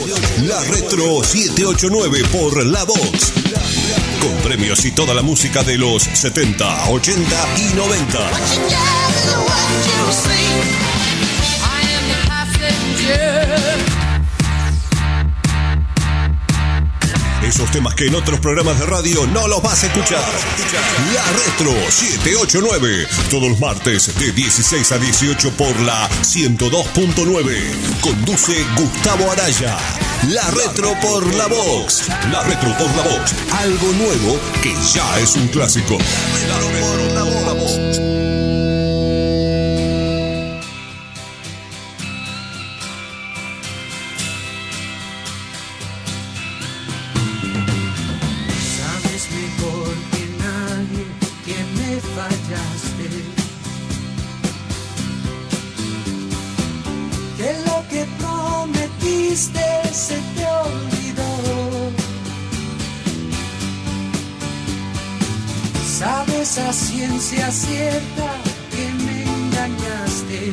La Retro 789 por La Vox. Con premios y toda la música de los 70, 80 y 90. Esos temas que en otros programas de radio no los vas a escuchar. La Retro 789. Todos los martes de 16 a 18 por la 102.9. Conduce Gustavo Araya. La Retro por La Vox. La Retro por La Vox. Algo nuevo que ya es un clásico. La Retro por La Vox. Se te olvidó. Sabes a ciencia cierta que me engañaste,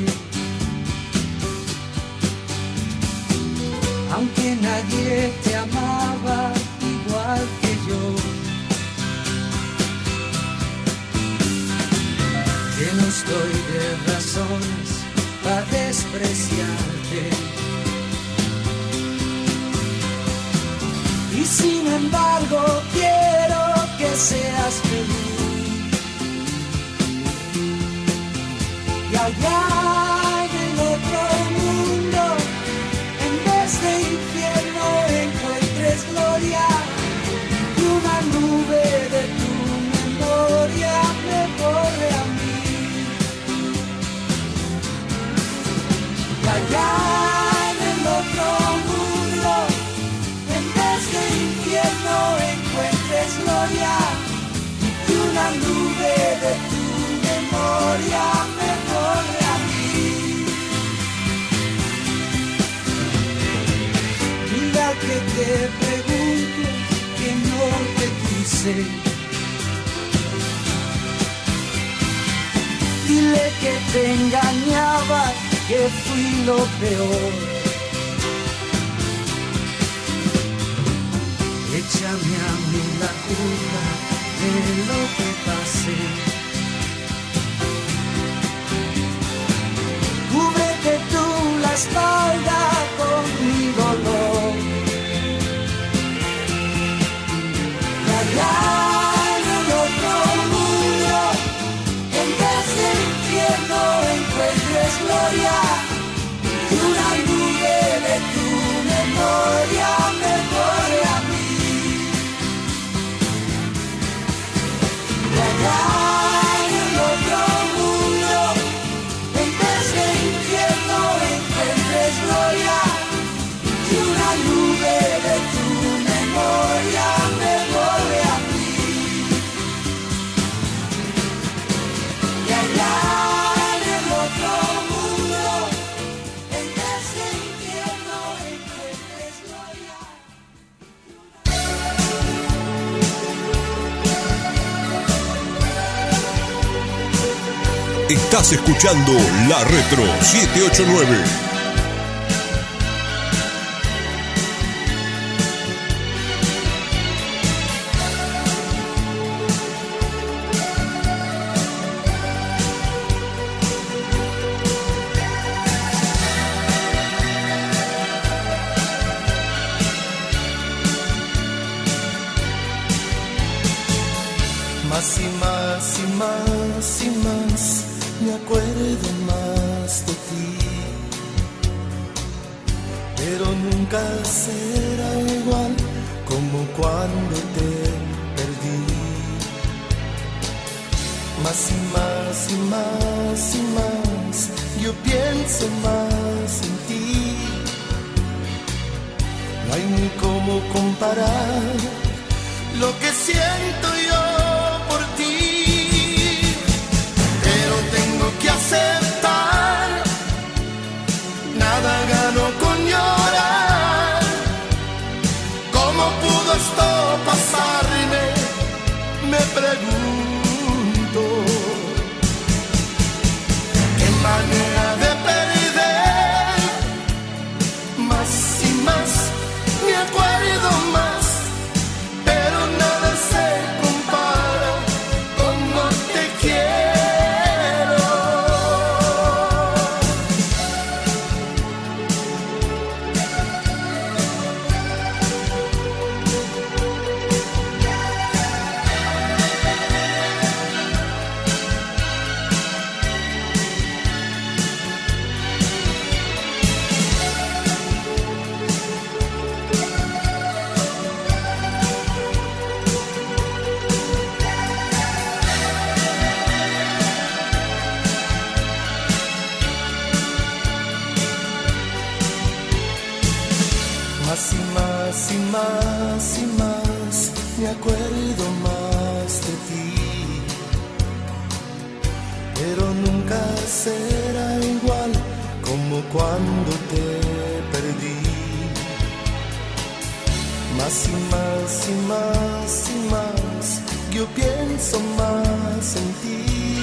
aunque nadie te amaba igual que yo. Que no estoy de razones para despreciarte. Y sin embargo quiero que seas feliz. Y allá en el otro mundo, en vez de infierno, encuentres gloria. Y una nube de tu memoria me borre a mí. Y allá en el otro mundo, no encuentres gloria, y una nube de tu memoria me borre a mí. Mira que te pregunto que no te quise. Dile que te engañaba, que fui lo peor. Échame a mí la culpa de lo que pasé. Cúbrete tú la espalda con mi dolor. Y allá en el otro mundo, en vez de infierno, encuentres gloria. Y una nube de tu memoria me borre a mí. Allá en el otro mundo, en vez de infierno, encuentres gloria. Y una nube de tu memoria me borre a mí. Y allá en el otro mundo, en vez de infierno, encuentres gloria. Estás escuchando La Retro 789. Más y más y más y más me acuerdo más de ti, pero nunca será igual como cuando te perdí. Más y más y más y más yo pienso más en ti. No hay ni cómo comparar lo que siento yo por ti, pero tengo que aceptar, nada gano con llorar. ¿Cómo pudo esto pasarme? Me pregunto. Qué manera de perder más y más Más y más y más y más me acuerdo más de ti, pero nunca será igual como cuando te perdí. Más y más y más y más yo pienso más en ti.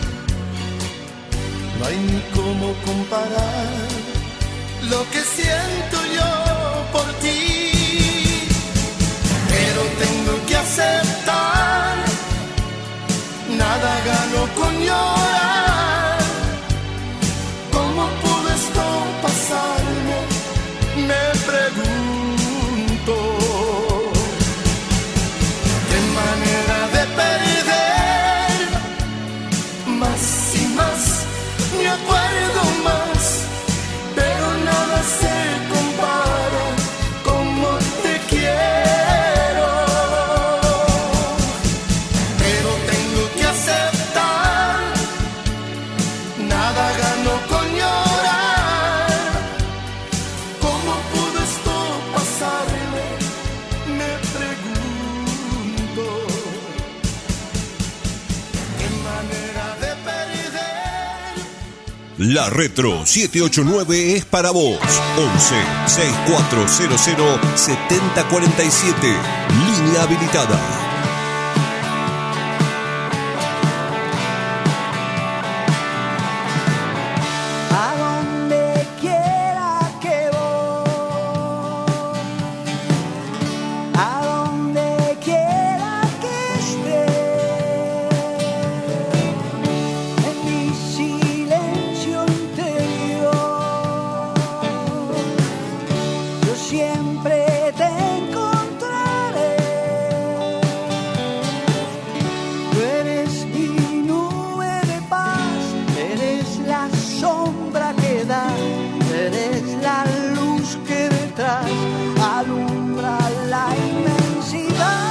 No hay ni cómo comparar lo que siento yo por ti, pero tengo que aceptar, nada gano con llorar. ¿Cómo pudo esto pasarme? Me pregunto. ¿Qué manera de perder? Más y más me acuerdo más, pero nada se compara como te quiero. Pero tengo que aceptar, nada gano con llorar. ¿Cómo pudo esto pasarme? Me pregunto. ¿Qué manera de perder? La Retro 789 es para vos. 11 6400 7047. Línea habilitada. A donde quiera que voy, a donde quiera que esté, en mi silencio interior, yo siempre te encontraré. Tú eres mi nube de paz, eres la sombra que da, eres la luz que detrás alumbra la inmensidad.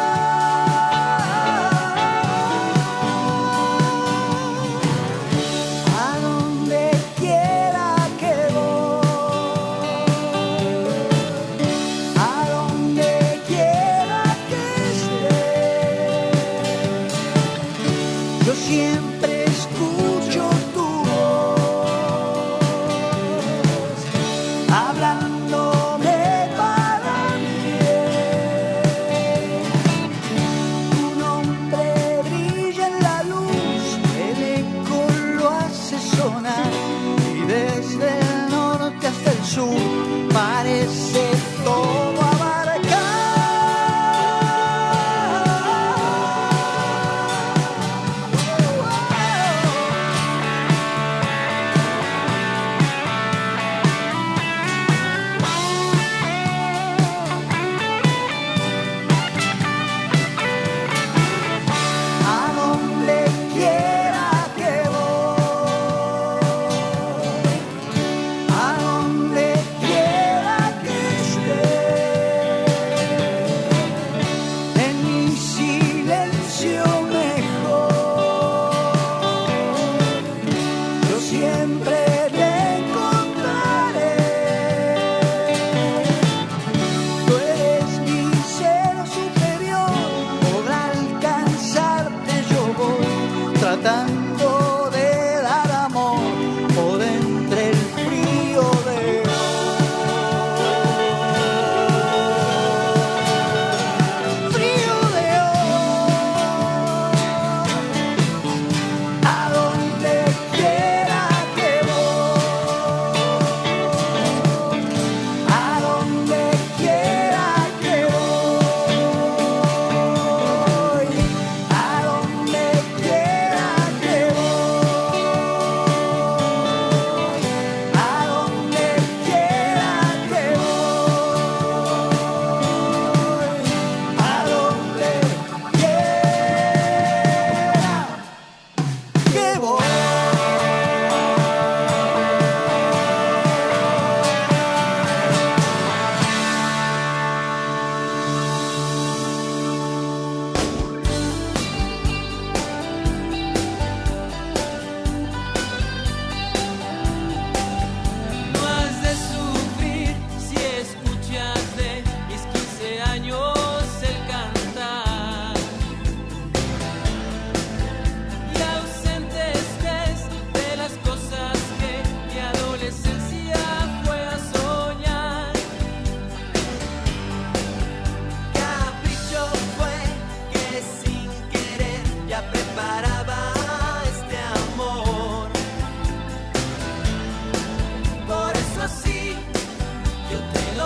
A donde quiera que voy,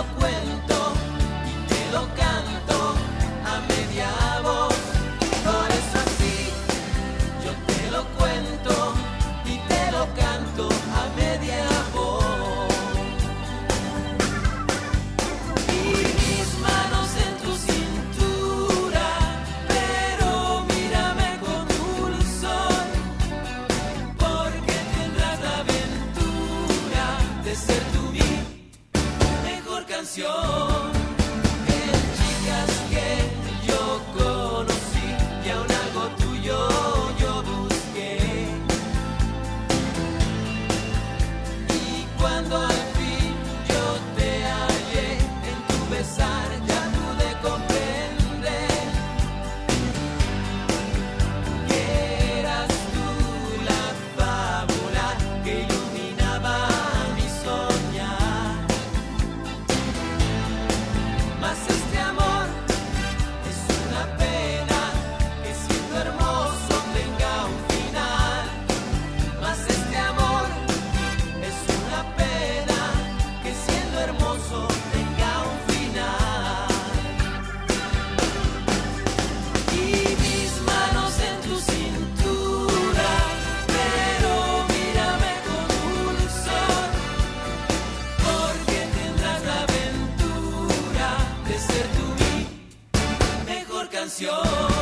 lo cuento y te lo canto a media voz. Por eso así yo te lo cuento y te lo canto a media voz. Y mis manos en tu cintura, pero mírame con dulzor, porque tendrás la aventura de ser tú mi mejor canción. En chicas que yo conocí y aún algo tuyo yo busqué, y cuando al fin yo te hallé en tu besar ya pude comprender que eras tú la fábula que iluminaba mi soñar. Mas este amor es una pena que siendo hermoso tenga un final. Mas este amor es una pena que siendo hermoso tenga un final. Y mis manos en tu cintura, pero mírame con dulzor, porque tendrás la aventura de ser tú mi mejor canción.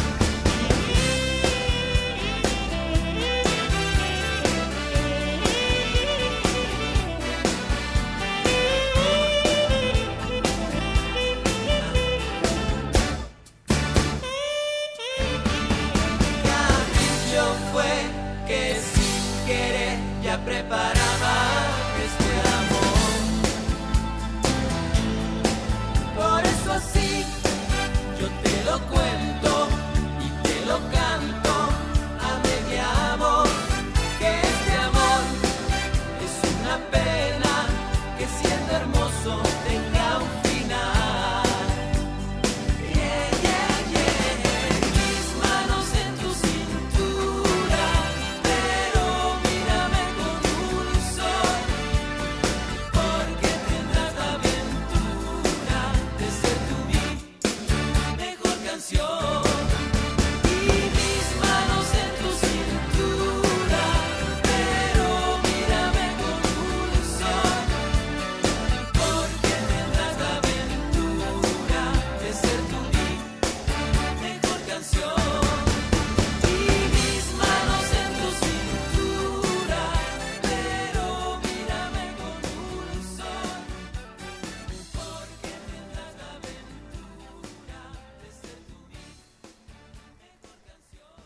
Capricho fue que sin querer ya preparaba este amor. Por eso así yo te lo cuento y te lo canto a media voz, que este amor es una pena que siendo hermoso tenga un final. Yeah, yeah, yeah. Mis manos en tu cintura, pero mírame con dulzor, porque tendrás la aventura de ser tú mi mejor canción. Y mis manos en tu cintura, pero mírame con dulzor, porque tendrás la aventura de ser tú mi mejor canción. Y mis manos en tu cintura, pero mírame con dulzor, porque tendrás la aventura de ser tú mi mejor canción.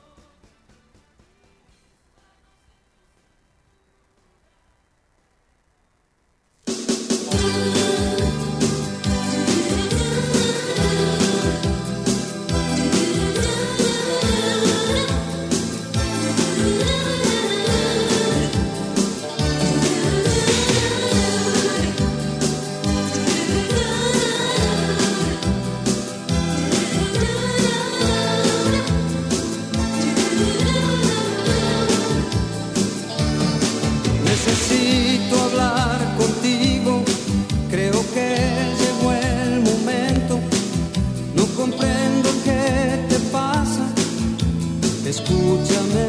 Necesito hablar contigo, creo que llegó el momento. No comprendo qué te pasa, escúchame.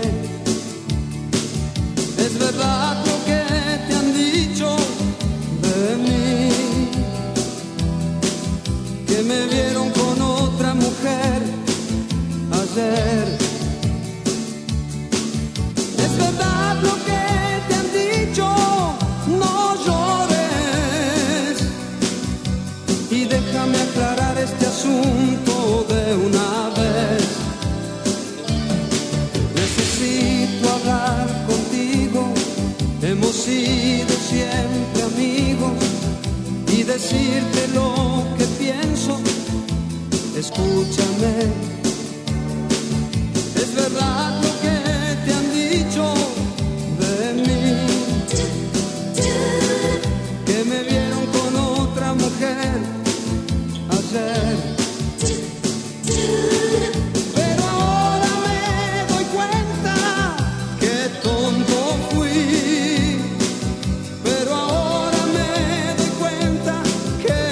Es verdad lo que te han dicho de mí, que me vieron con otra mujer ayer. Es verdad lo que te han dicho, no llores y déjame aclarar este asunto de una vez. Necesito hablar contigo, hemos sido siempre amigos, y decirte lo que pienso, escúchame. Es verdad lo que te han dicho de mí, que me vieron con otra mujer ayer. Pero ahora me doy cuenta que tonto fui. Pero ahora me doy cuenta que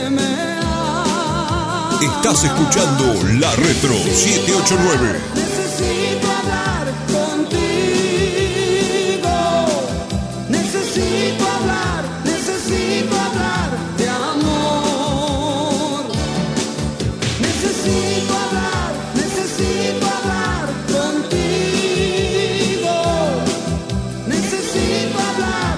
Estás escuchando La Retro 789. Necesito hablar contigo. Necesito hablar de amor. Necesito hablar contigo. Necesito hablar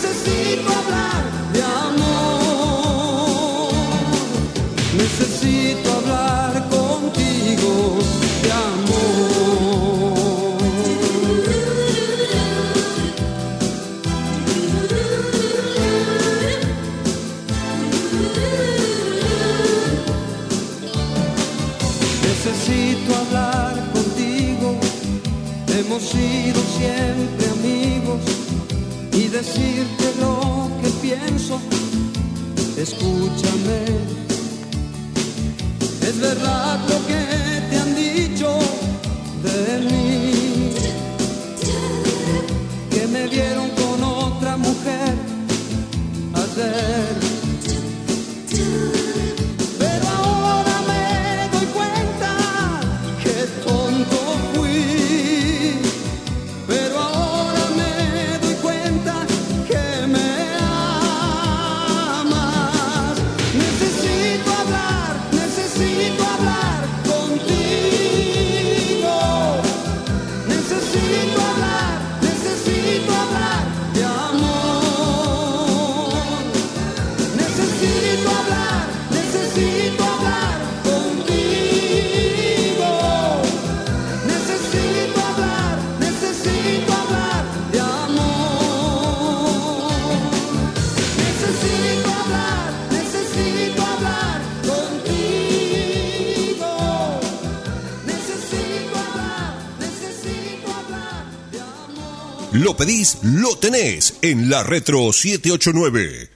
de amor. Necesito hablar contigo de amor. Necesito hablar contigo. Hemos sido siempre amigos y decirte lo que pienso. Escúchame. Es verdad lo que te han dicho de mí, que me vieron con otra mujer ayer. Pero ahora me doy cuenta que tonto fui. Pero ahora me doy cuenta que me amas. Necesito hablar contigo. Necesito hablar de amor. Necesito hablar contigo. Necesito hablar de amor. Necesito hablar contigo. Necesito hablar de amor. Lo pedís, lo tenés en La Retro 789.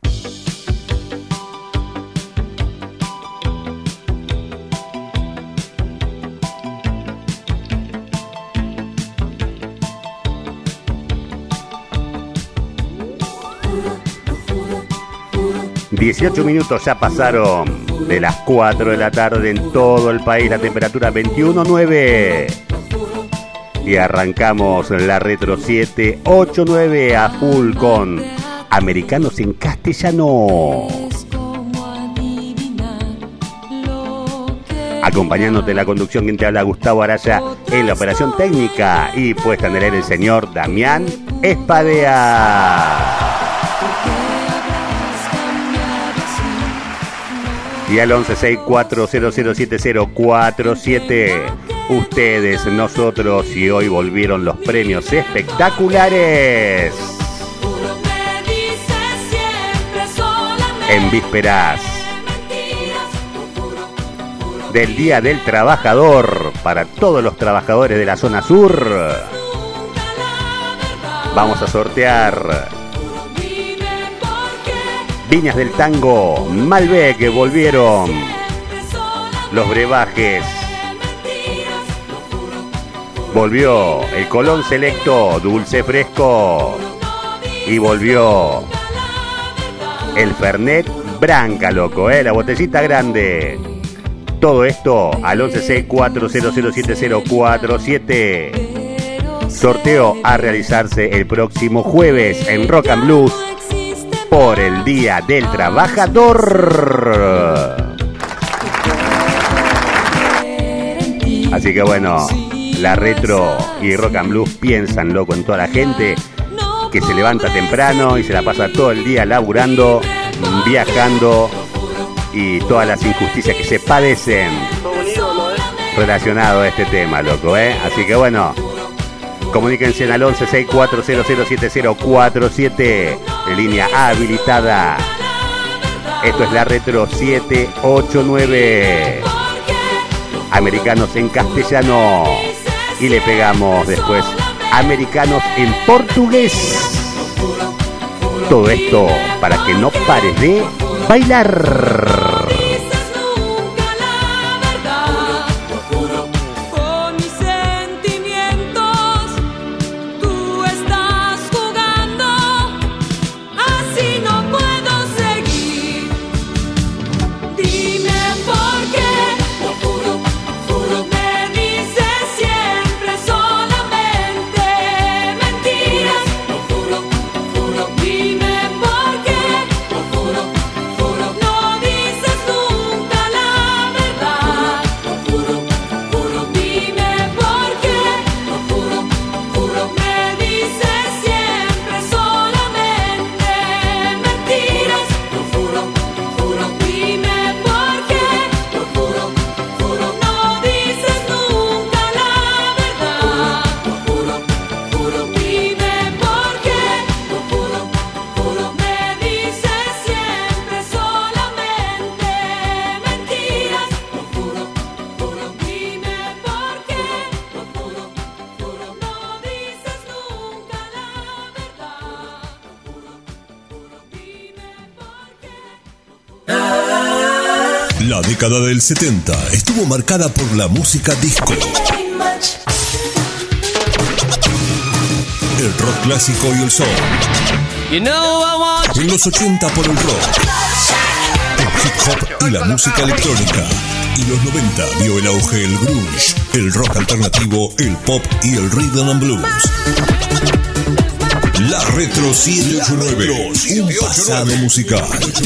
...18 minutos ya pasaron de las 4 de la tarde en todo el país, la temperatura 21.9. Y arrancamos La Retro 789 a full con Americanos en Castellano. Acompañándote en la conducción, quien te habla, Gustavo Araya, en la operación técnica y puesta en el aire el señor Damián Espadea. Y al 1164007047, ustedes, nosotros, y hoy volvieron los premios espectaculares. En vísperas del Día del Trabajador, para todos los trabajadores de la zona sur, vamos a sortear Viñas del Tango, Malbec, que volvieron los brebajes, volvió el Colón Selecto dulce fresco y volvió el Fernet Branca, loco, la botellita grande. Todo esto al 1164007047. Sorteo a realizarse el próximo jueves en Rock and Blues por el Día del Trabajador. Así que bueno, La Retro y Rock and Blues piensan, loco, en toda la gente que se levanta temprano y se la pasa todo el día laburando, viajando y todas las injusticias que se padecen relacionado a este tema, loco, Así que bueno, comuníquense al 1164007047, línea habilitada. Esto es La Retro 789. Americanos en castellano. Y le pegamos después Americanos en portugués. Todo esto para que no pares de bailar. Así no puedo seguir. Dime por qué. La década del 70 estuvo marcada por la música disco, el rock clásico y el soul. En los 80 por el rock, el hip hop y la música electrónica. Y los 90 vio el auge el grunge, el rock alternativo, el pop y el rhythm and blues. La Retro 789, un pasado musical.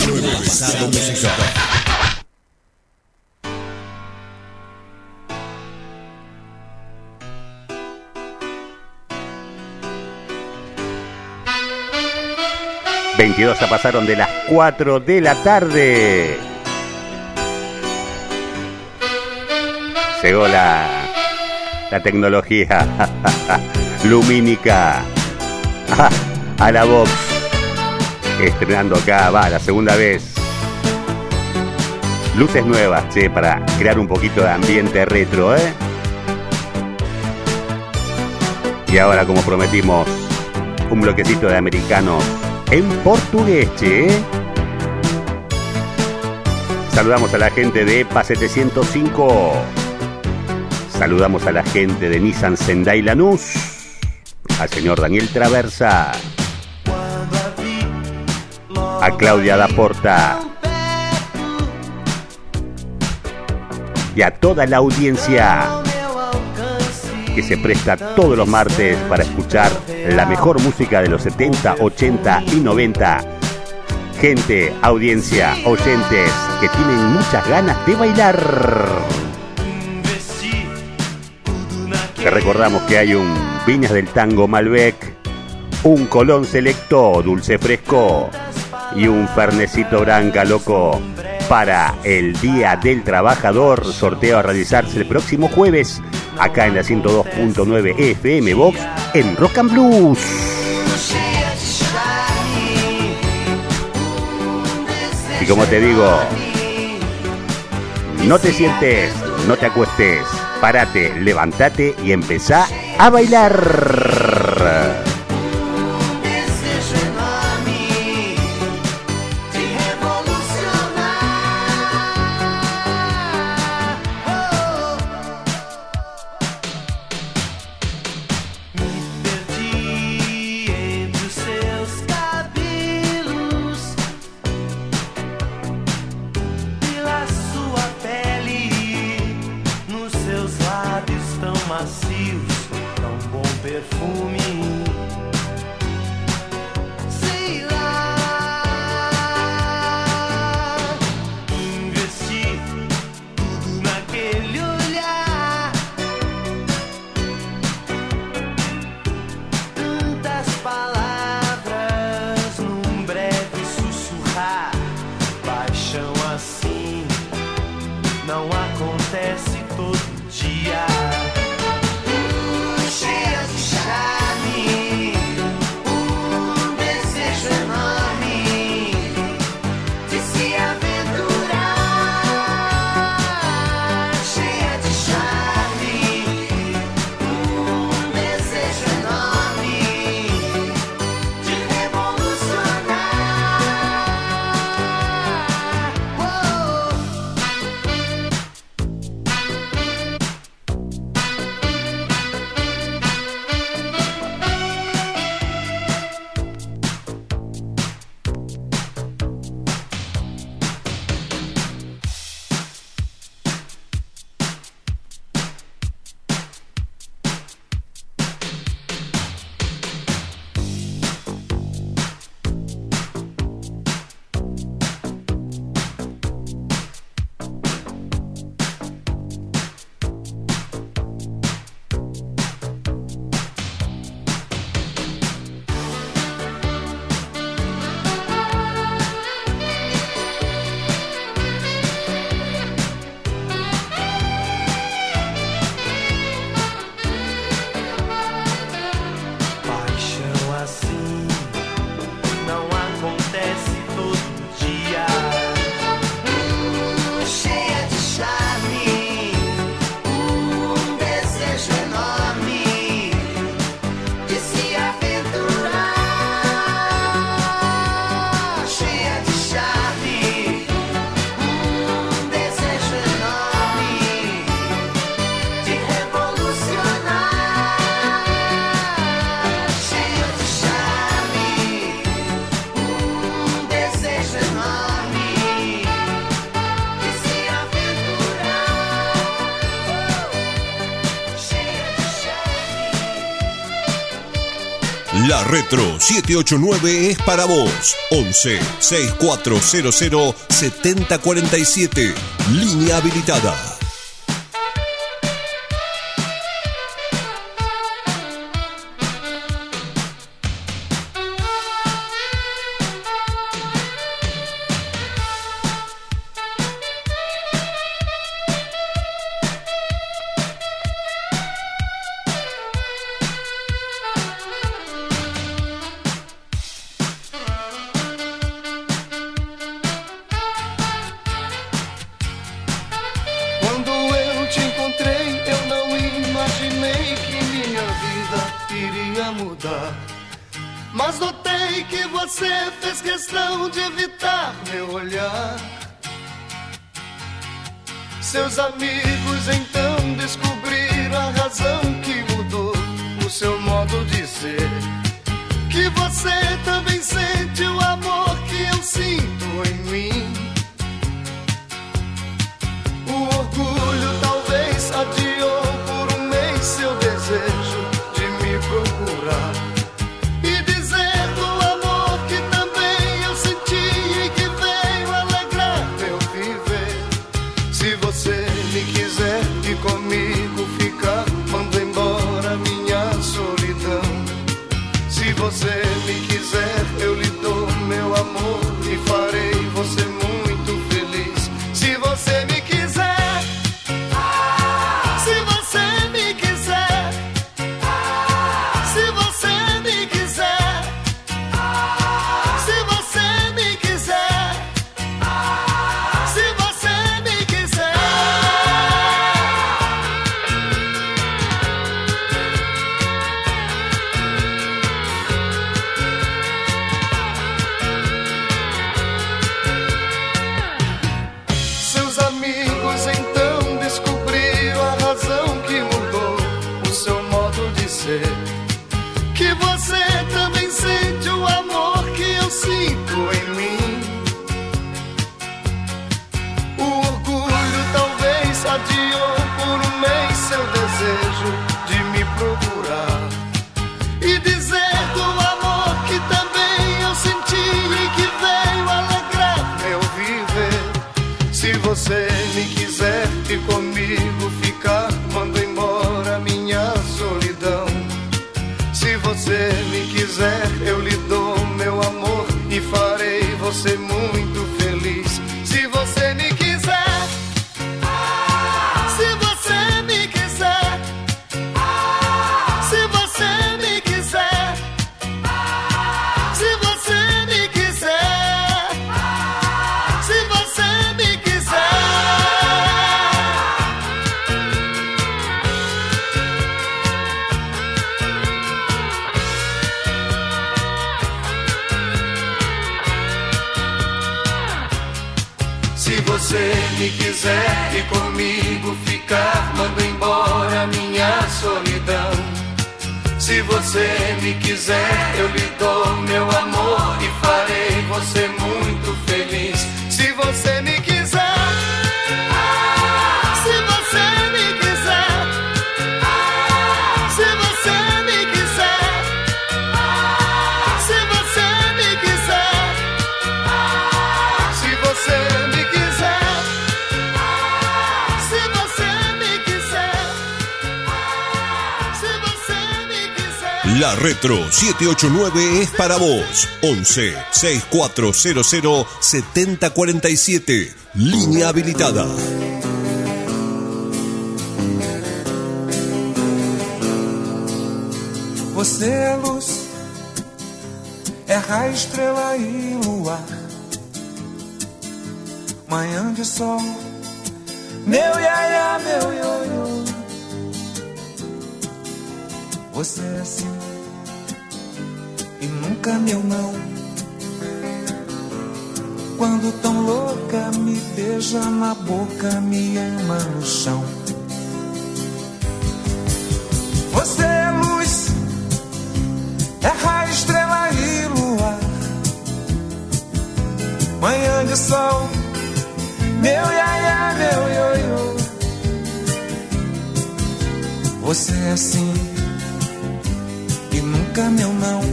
Ya pasaron de las 4 de la tarde. Llegó la tecnología lumínica a la Vox, estrenando acá, la segunda vez, luces nuevas, para crear un poquito de ambiente retro, Y ahora, como prometimos, un bloquecito de americanos en portugués, Saludamos a la gente de EPA 705. Saludamos a la gente de Nissan Sendai Lanús, al señor Daniel Traversa, a Claudia Daporta y a toda la audiencia que se presta todos los martes para escuchar la mejor música de los 70, 80 y 90. Gente, audiencia, oyentes que tienen muchas ganas de bailar. Te recordamos que hay un Viñas del Tango Malbec, un Colón Selecto Dulce Fresco y un Fernecito Branca Loco para el Día del Trabajador. Sorteo a realizarse el próximo jueves acá en la 102.9 FM Vox en Rock and Blues. Y como te digo, no te sientes, no te acuestes, párate, levántate y empezá a bailar. Cheia de charme. La Retro 789 es para vos. 11 6400 7047. Línea habilitada. Mas notei que você fez questão de evitar meu olhar. Seus amigos então descobriram a razão que mudou o seu modo de ser. Que você também sente o amor que eu sinto em mim. O orgulho talvez adiou por um mês seu desejo de me procurar. Comigo ficar, mando embora minha solidão. Se você me quiser, eu lhe dou meu amor e farei você muito feliz. Se você me quiser, se você me quiser, se você me quiser, se você me quiser, se você me quiser. Que você também sente o amor que eu sinto em mim. O orgulho talvez adiou por um mês seu desejo de me procurar e dizer do amor que também eu senti e que veio alegrar meu viver. Se você me quiser e comigo ficar, mando embora minha solidão. Se você me quiser, eu lhe dou meu amor e farei você muito feliz. Se você me quiser, se você me quiser, se você me quiser, se você me quiser, se você me quiser. Se você me quiser e comigo ficar, mando embora minha solidão. Se você me quiser, eu lhe dou meu amor e farei você muito feliz. Se você me quiser, se você me quiser, se você me quiser, se você me quiser, se você me quiser, se você me quiser, se você me quiser. La Retro 789 es para vos. 11 6400 7047. Línea habilitada. Você é luz, é raio, estrela e luar. Manhã de sol, meu iaia, meu ioiô. Você é assim e nunca meu não. Quando tão louca me beija na boca, me ama no chão. Você é luz, é raio, estrela e luar. Manhã de sol, meu iaia, meu ioiô. Você é assim e nunca nunca meu não.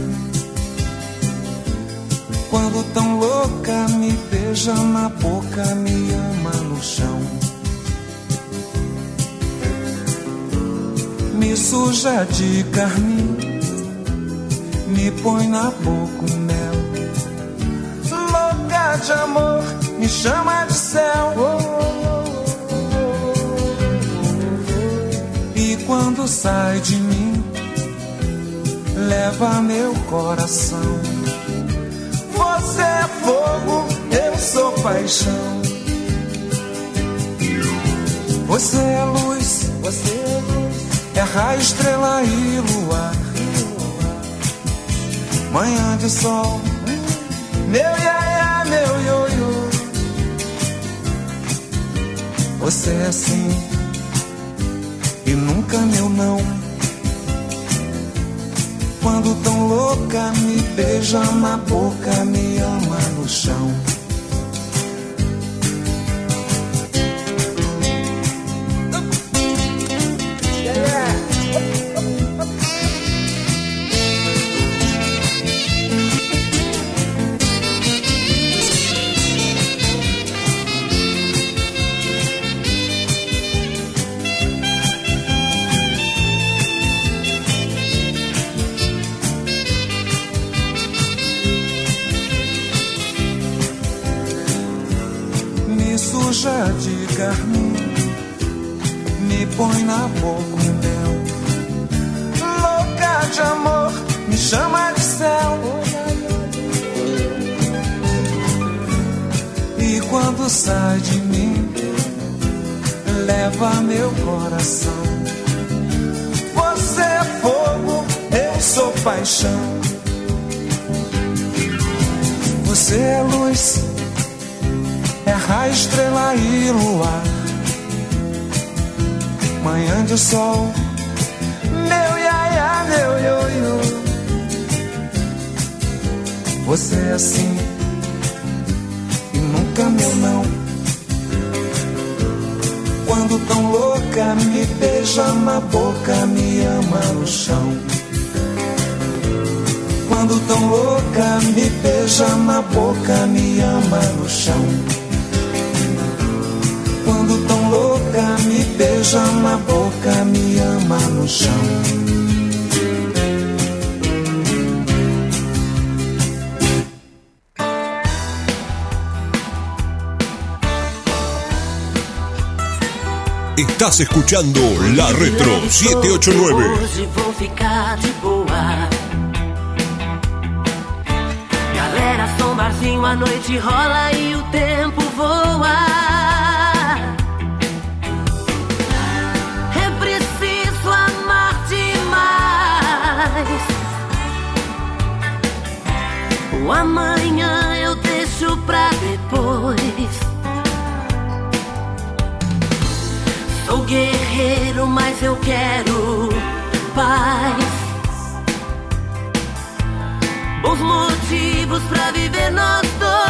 Quando tão louca me beija na boca, me ama no chão. Me suja de carmim, me põe na boca o mel. Louca de amor, me chama de céu. E quando sai de mim, leva meu coração. Você é fogo, eu sou paixão. Você é luz, terra, estrela e luar. Manhã de sol, meu iaia, meu ioiô. Você é assim e nunca meu não. Quando tão louca me beija na boca, me ama no chão. Suja de carmim, me põe na boca o mel. Louca de amor, me chama de céu. E quando sai de mim, leva meu coração. Você é fogo, eu sou paixão. Você é luz, terra, estrela e luar. Manhã de sol, meu iaia, meu ioiô. Você é assim e nunca meu não. Quando tão louca me beija na boca, me ama no chão. Quando tão louca me beija na boca, me ama no chão. Quando tão louca me beija na boca, me ama no chão. Estás escuchando La Retro 789. Hoje vou ficar de boa. Galera, som, barzinho, a noite rola e o tempo voa. O amanhã eu deixo pra depois. Sou guerreiro, mas eu quero paz. Bons motivos pra viver nós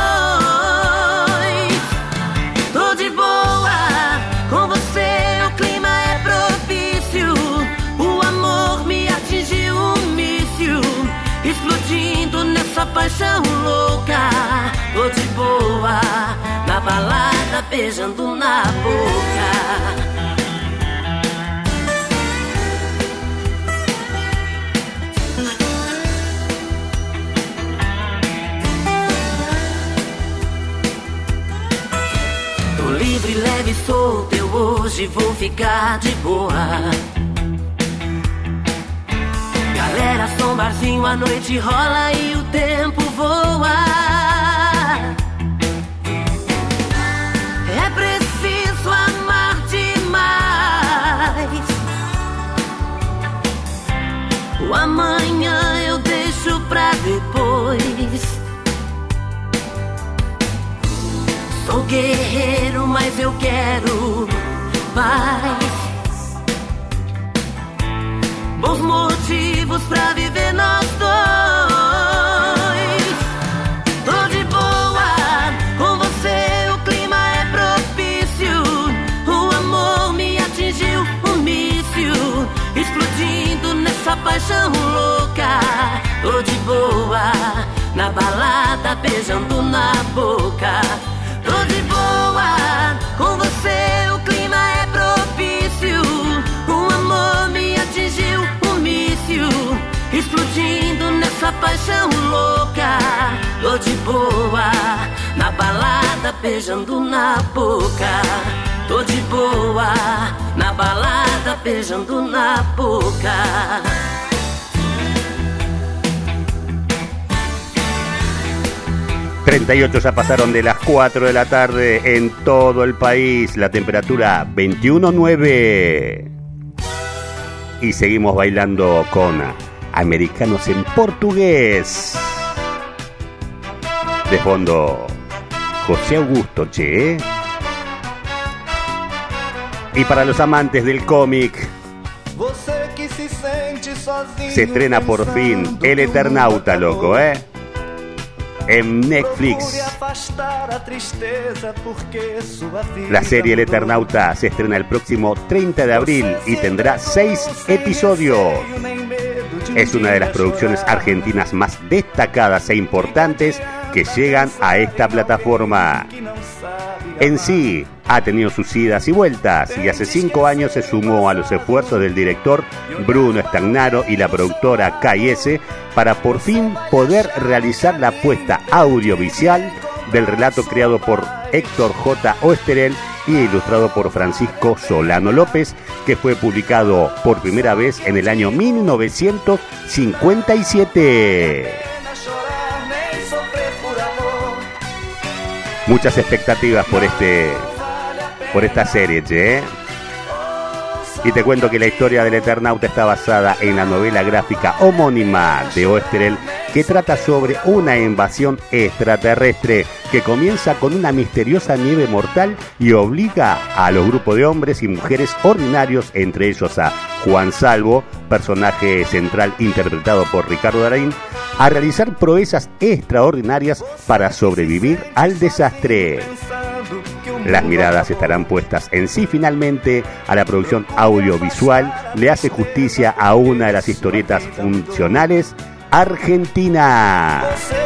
dois. Tô de boa, com você o clima é propício. O amor me atingiu um míssil, explodindo nessa paixão louca. Tô de boa, na balada, beijando na boca. Tô livre, leve e solto, eu hoje vou ficar de boa. Galera, som, barzinho, a noite rola e o tempo voa. É preciso amar demais. O amanhã eu deixo pra depois. Sou guerreiro, mas eu quero paz. Bons motivos pra viver nós dois. Tô de boa, com você o clima é propício. O amor me atingiu um míssil, explodindo nessa paixão louca. boa, na balada beijando na boca. Tô de boa, com você o clima é propício. O amor me atingiu, um míssil, explodindo nessa paixão louca. Tô de boa, na balada beijando na boca. Tô de boa, na balada beijando na boca. 38 ya pasaron de las 4 de la tarde en todo el país. La temperatura 21.9. Y seguimos bailando con Americanos en Portugués. De fondo, José Augusto, che. Y para los amantes del cómic, se estrena por fin El Eternauta, loco, en Netflix. La serie El Eternauta se estrena el próximo 30 de abril y tendrá 6 episodios. Es una de las producciones argentinas más destacadas e importantes que llegan a esta plataforma. En sí, ha tenido sus idas y vueltas y hace 5 años se sumó a los esfuerzos del director Bruno Stagnaro y la productora KS para por fin poder realizar la puesta audiovisual del relato creado por Héctor J. Oesterhel y ilustrado por Francisco Solano López, que fue publicado por primera vez en el año 1957. Muchas expectativas por esta serie, che. Y te cuento que la historia del Eternauta está basada en la novela gráfica homónima de Oesterhel, que trata sobre una invasión extraterrestre que comienza con una misteriosa nieve mortal y obliga a los grupos de hombres y mujeres ordinarios, entre ellos a Juan Salvo, personaje central interpretado por Ricardo Darín, a realizar proezas extraordinarias para sobrevivir al desastre. Las miradas estarán puestas en sí. Finalmente, a la producción audiovisual le hace justicia a una de las historietas funcionales argentina.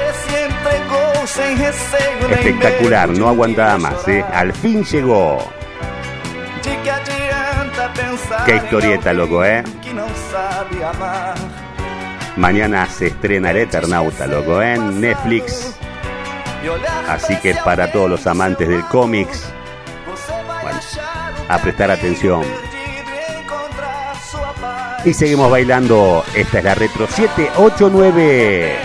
Espectacular, no aguantaba más, al fin llegó. Qué historieta, loco, Mañana se estrena El Eternauta, loco, en Netflix. Así que para todos los amantes del cómics, bueno, a prestar atención. Y seguimos bailando. Esta es la Retro 789.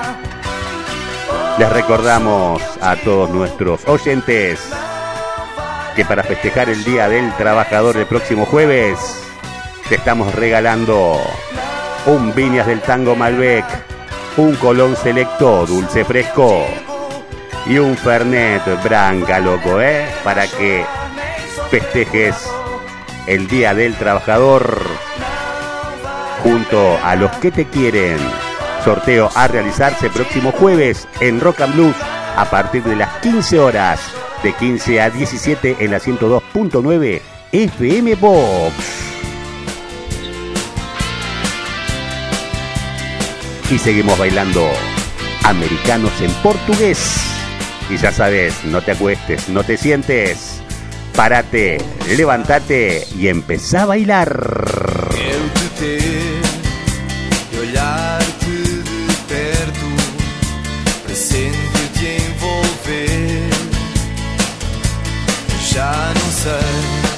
Les recordamos a todos nuestros oyentes que para festejar el Día del Trabajador el próximo jueves, te estamos regalando un Viñas del Tango Malbec, un Colón Selecto dulce fresco y un Fernet Branca, loco, para que festejes el Día del Trabajador junto a los que te quieren. Sorteo a realizarse próximo jueves en Rock and Blues a partir de las 15 horas, de 15 a 17 en la 102.9 FM Box. Y seguimos bailando Americanos en Portugués. Y ya sabes, no te acuestes, no te sientes. Párate, levántate y empezá a bailar. Quero te ter e olhar-te de perto, para sentir-te envolver. Já não sei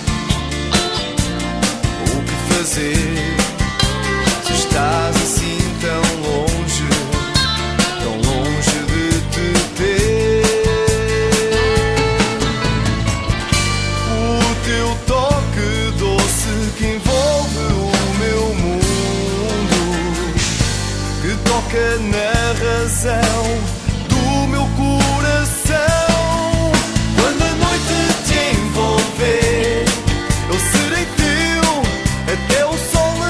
o que fazer se estás assim tão longe de te ter. O teu toque doce que envolve o meu mundo, que toca na razão do meu coração. Quando a noite te envolver, eu serei teu até o sol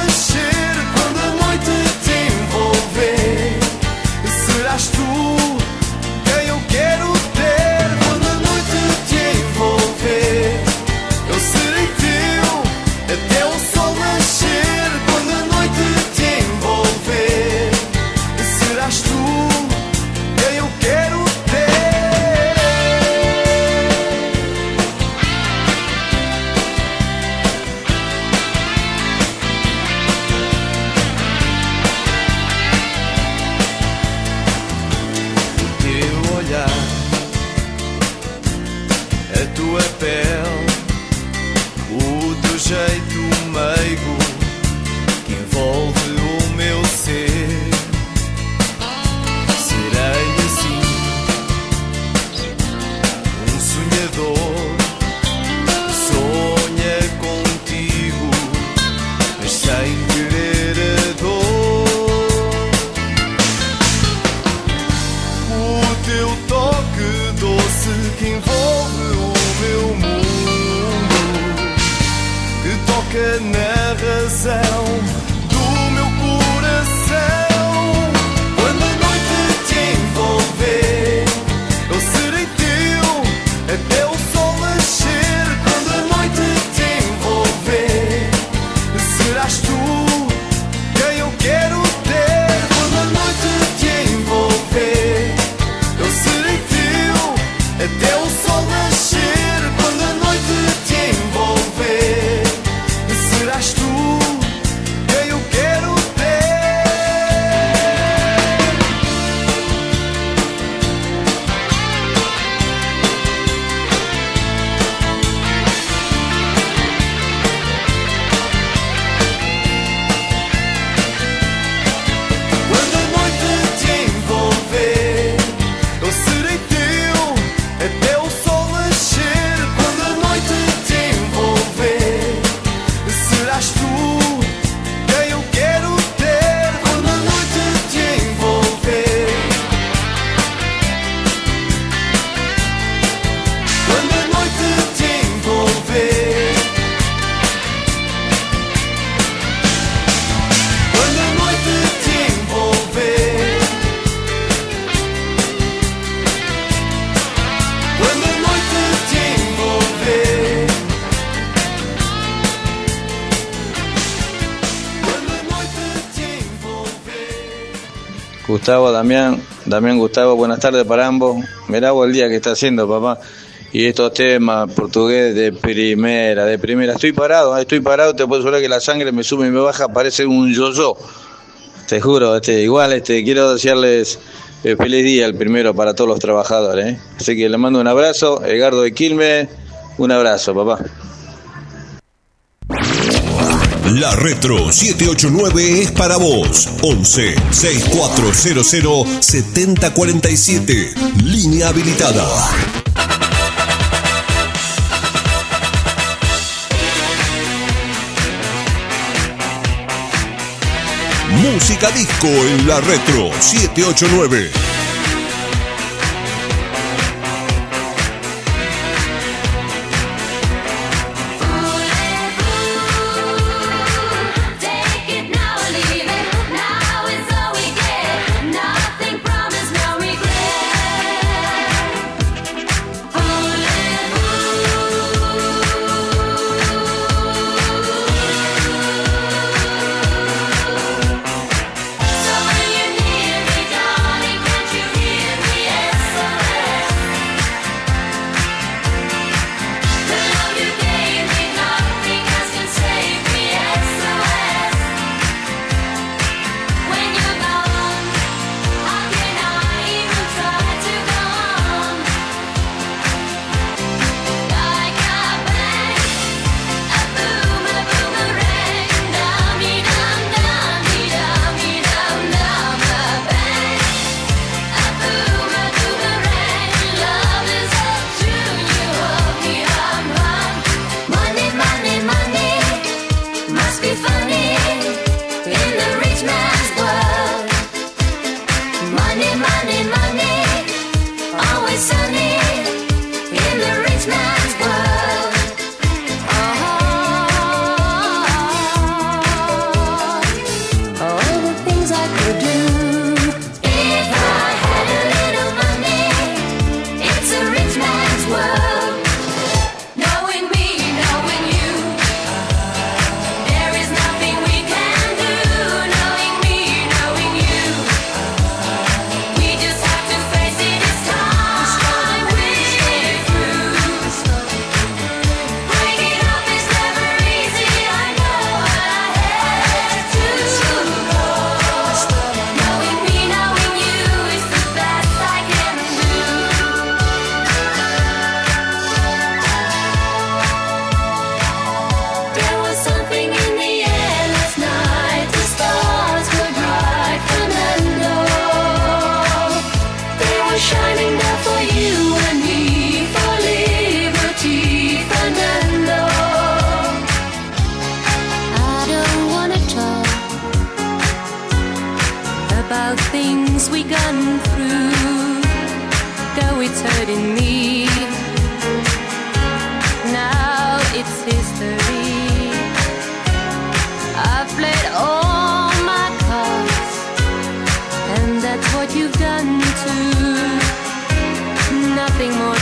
toca na razão do meu coração. Quando a noite te envolver, eu serei teu até o sol nascer. Quando a noite te envolver, serás tu quem eu quero ter. Quando a noite te envolver, eu serei teu até o sol nascer. Quando a noite te envolver, serás tu quem eu quero ter. Quando a noite te envolver, eu serei teu até o sol nascer. Quando a noite te envolver, serás tu quem eu quero ter. Quando a noite te envolver, quando a noite te envolver, quando a noite te envolver, quando a noite te envolver, quando a noite te envolver. Gustavo, Damián, Gustavo, buenas tardes para ambos. Mirá vos el día que está haciendo, papá. Y estos temas portugués de primera. Estoy parado, te puedo jurar que la sangre me sube y me baja, parece un yo-yo. Te juro, igual quiero desearles feliz día el primero para todos los trabajadores. Así que le mando un abrazo, Edgardo de Quilmes, un abrazo, papá. La Retro 789 es para vos. 11 6400 7047. Línea habilitada. Música disco en la Retro 789. Take it now or leave it. Now is all we get. Nothing promised, no regret. So when you're near me, darling, can't you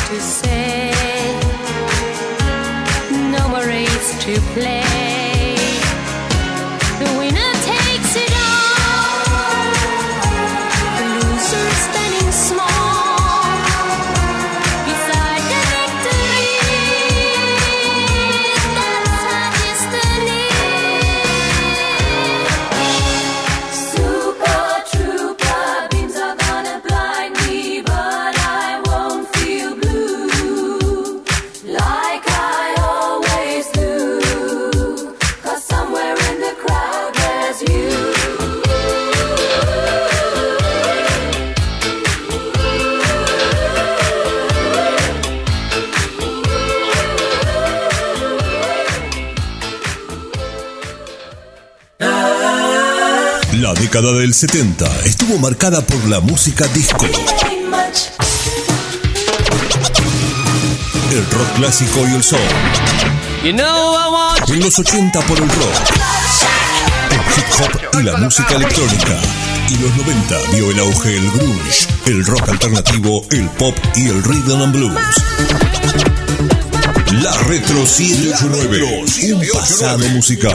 to say. No more race to play. The winner takes it all. The loser standing small beside the victory. That's our destiny. Super trooper beams are gonna blind me, but I won't feel blue like I always do. 'Cause somewhere in the crowd there's you. La década del 70 estuvo marcada por la música disco, el rock clásico y el soul. En los 80 por el rock, el hip hop y la música electrónica. Y los 90 vio el auge el grunge, el rock alternativo, el pop y el rhythm and blues. La Retro 789, un pasado musical.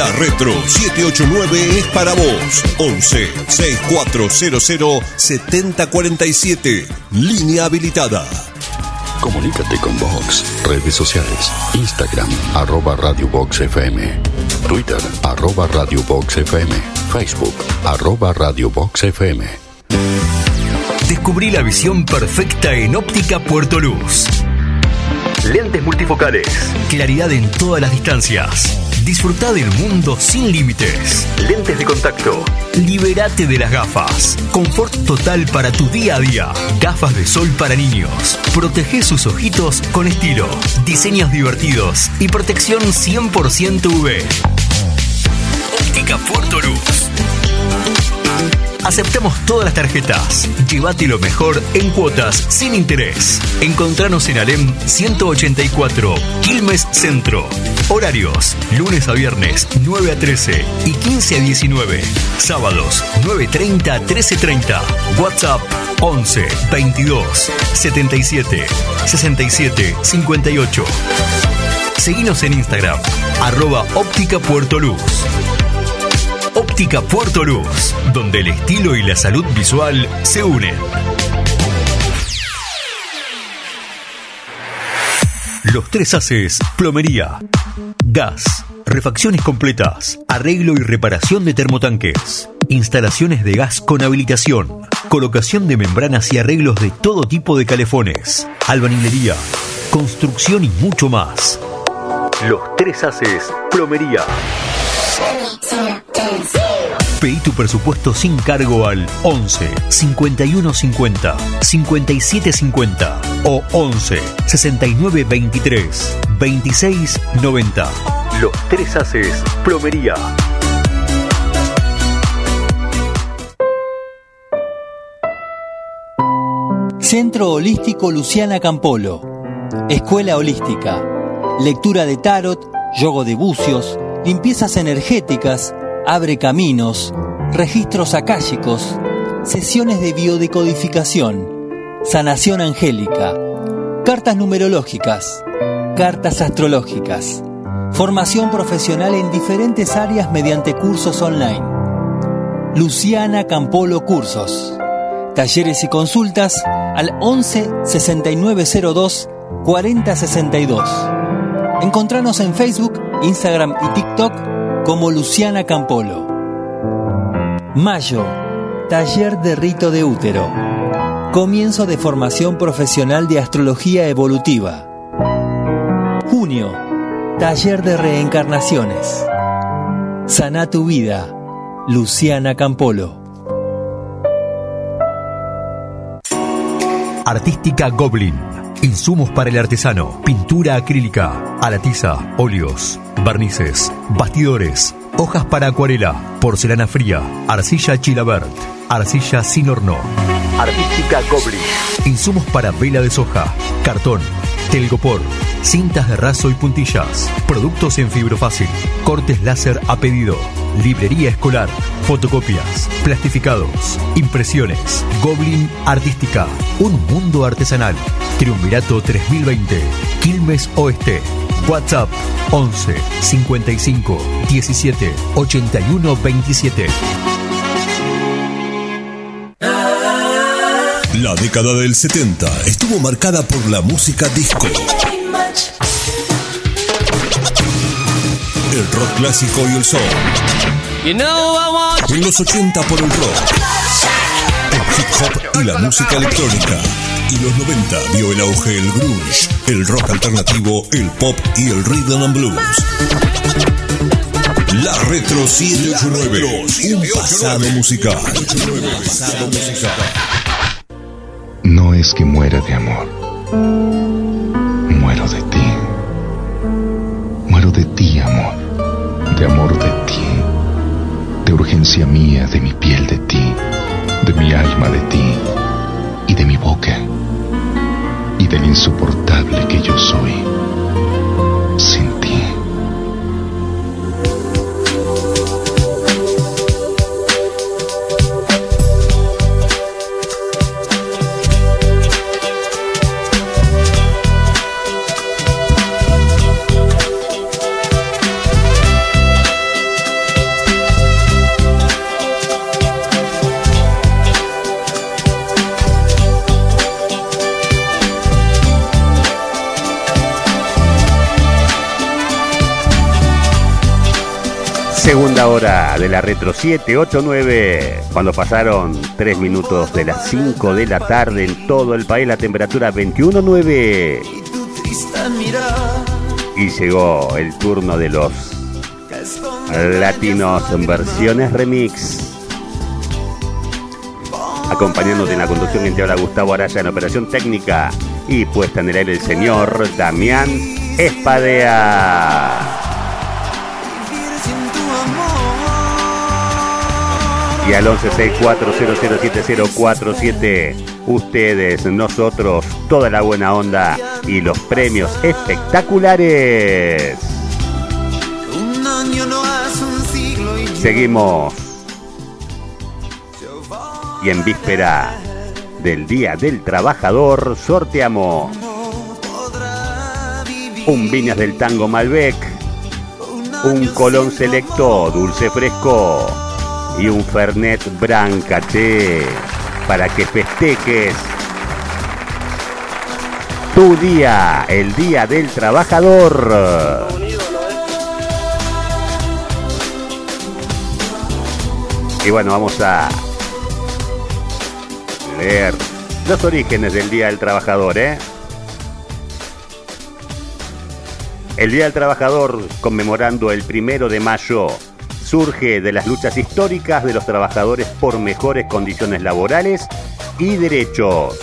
La Retro 789 es para vos. 11 6400 7047. Línea habilitada. Comunícate con Vox. Redes sociales. Instagram, @Radio Vox FM. Twitter, @Radio Vox FM. Facebook, @Radio Vox FM. Descubrí la visión perfecta en Óptica Puerto Luz. Lentes multifocales. Claridad en todas las distancias. Disfrutá del mundo sin límites. Lentes de contacto. Libérate de las gafas. Confort total para tu día a día. Gafas de sol para niños. Protege sus ojitos con estilo. Diseños divertidos y protección 100% UV. Óptica Puerto Luz. Aceptamos todas las tarjetas. Llévate lo mejor en cuotas sin interés. Encontranos en Alem 184, Quilmes Centro. Horarios: lunes a viernes 9 a 13 y 15 a 19. Sábados 9:30 a 13:30. WhatsApp 11 22 77 67 58. Seguinos en Instagram @Óptica Puerto Luz. Óptica Puerto Luz, donde el estilo y la salud visual se unen. Los Tres Haces, plomería, gas, refacciones completas, arreglo y reparación de termotanques, instalaciones de gas con habilitación, colocación de membranas y arreglos de todo tipo de calefones, albañilería, construcción y mucho más. Los Tres Haces, plomería. Pedí tu presupuesto sin cargo al 11 51 50 57 50 o 11 69 23 26 90. Los Tres Haces, plomería. Centro Holístico Luciana Campolo. Escuela holística. Lectura de tarot, yoga de bucios, limpiezas energéticas, abre caminos, registros akáshicos, sesiones de biodecodificación, sanación angélica, cartas numerológicas, cartas astrológicas, formación profesional en diferentes áreas mediante cursos online. Luciana Campolo Cursos. Talleres y consultas al 11 6902 4062. Encontranos en Facebook, Instagram y TikTok como Luciana Campolo. Mayo, taller de rito de útero. Comienzo de formación profesional de astrología evolutiva. Junio, taller de reencarnaciones. Sana tu vida, Luciana Campolo. Artística Goblin. Insumos para el artesano. Pintura acrílica, a la tiza, óleos, barnices, bastidores, hojas para acuarela, porcelana fría, arcilla Chilabert, arcilla sin horno. Artística Goblin. Insumos para vela de soja, cartón, telgopor, cintas de raso y puntillas, productos en fibrofácil, cortes láser a pedido, librería escolar, fotocopias, plastificados, impresiones. Goblin Artística, un mundo artesanal. Triunvirato 3020, Quilmes Oeste. WhatsApp 11 55 17 81 27. La década del 70 estuvo marcada por la música disco, el rock clásico y el soul. En los 80 por el rock, el hip hop y la música electrónica. Y los 90 vio el auge del grunge, el rock alternativo, el pop y el rhythm and blues. La Retro 789, un pasado musical. No es que muera de amor. Muero de ti. Muero de ti, amor. De amor de ti. De urgencia mía, de mi piel de ti. De mi alma de ti. Y de mi boca. Y del insoportable que yo soy. Sin ti. Segunda hora de la Retro 789, cuando pasaron 3 minutos de las 5 de la tarde en todo el país, la temperatura 21.9. Y llegó el turno de los latinos en versiones remix. Acompañándote en la conducción, quien te habla Gustavo Araya, en operación técnica y puesta en el aire el señor Damián Espadea. Y al 1164007047, ustedes, nosotros, toda la buena onda y los premios espectaculares. Un año no hace un siglo y yo... Seguimos. Y en víspera del Día del Trabajador sorteamos un Viñas del Tango Malbec, un Colón Selecto Dulce Fresco y un Fernet Branca, che, para que festejes tu día, el Día del Trabajador. Y bueno, vamos a leer los orígenes del Día del Trabajador, ¿eh? El Día del Trabajador, conmemorando el 1 de mayo, surge de las luchas históricas de los trabajadores por mejores condiciones laborales y derechos.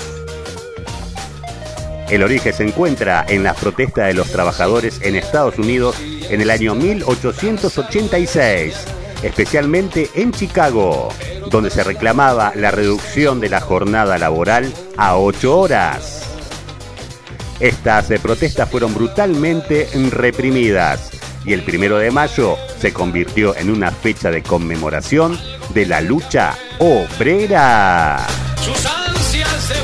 El origen se encuentra en las protestas de los trabajadores en Estados Unidos en el año 1886, especialmente en Chicago, donde se reclamaba la reducción de la jornada laboral a 8 horas. Estas protestas fueron brutalmente reprimidas y el 1 de mayo se convirtió en una fecha de conmemoración de la lucha obrera. Sus ansias de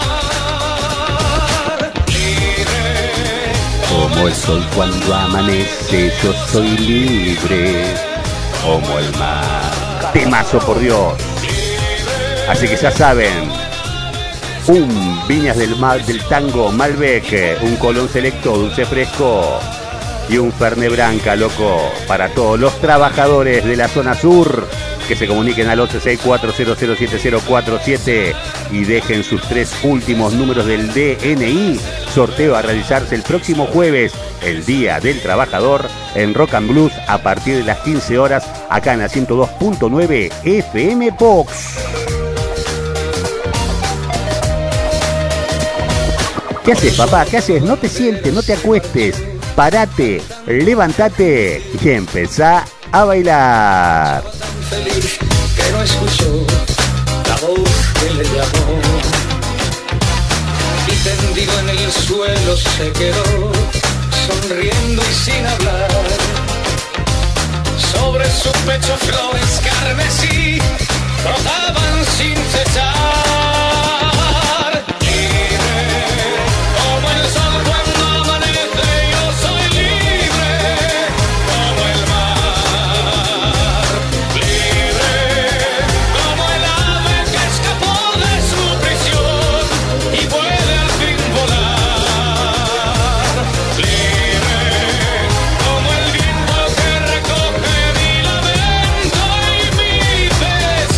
volar libre. Como el sol cuando amanece, yo soy libre. Como el mar. Temazo, por Dios. Así que ya saben, un Viñas del Tango Malbec, un Colón Selecto Dulce Fresco y un Fernet Branca, loco, para todos los trabajadores de la zona sur que se comuniquen al 1164007047 y dejen sus 3 últimos números del DNI. Sorteo a realizarse el próximo jueves, el Día del Trabajador, en Rock and Blues a partir de las 15 horas, acá en la 102.9 FM Box. ¿Qué haces, papá? ¿Qué haces? No te sientes, no te acuestes. Parate, levántate y empezá a bailar. Feliz que no escuchó la voz que le llamó y tendido en el suelo se quedó sonriendo y sin hablar. Sobre su pecho flores carmesí brotaban sin cesar. Como el sol cuando amanece, yo soy libre como el mar. Libre como el ave que escapó de su prisión y puede al fin volar. Libre como el viento que recoge mi lamento y mi pesar.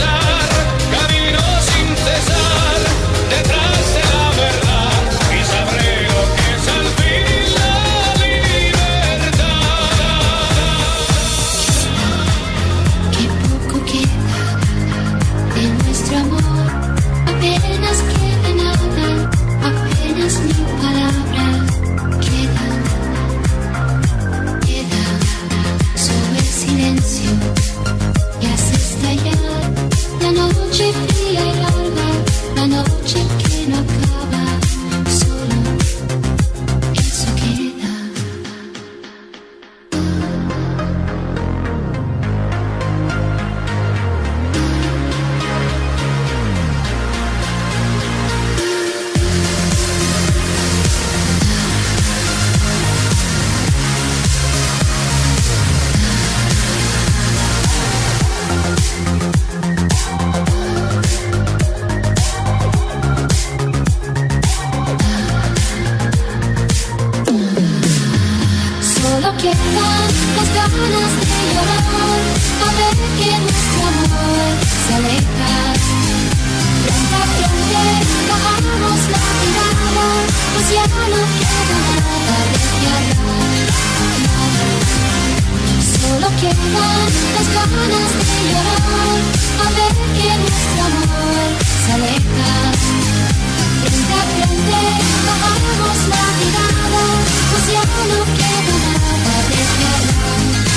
ganas de llorar, a ver que nuestro amor se aleja. Frente a frente bajamos la mirada, pues ya no queda nada de guerra.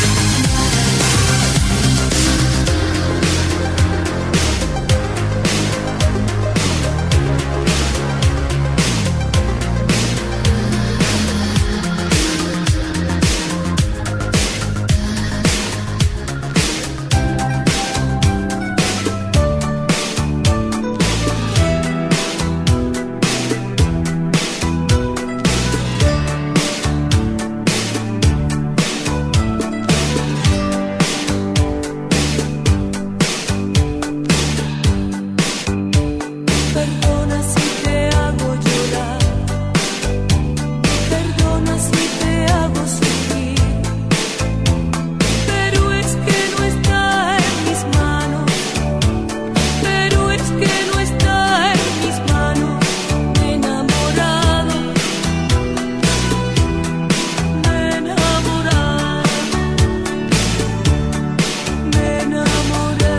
Perdona si te hago llorar, perdona si te hago sufrir, pero es que no está en mis manos, pero es que no está en mis manos. Me he enamorado, me he enamorado, me enamoré.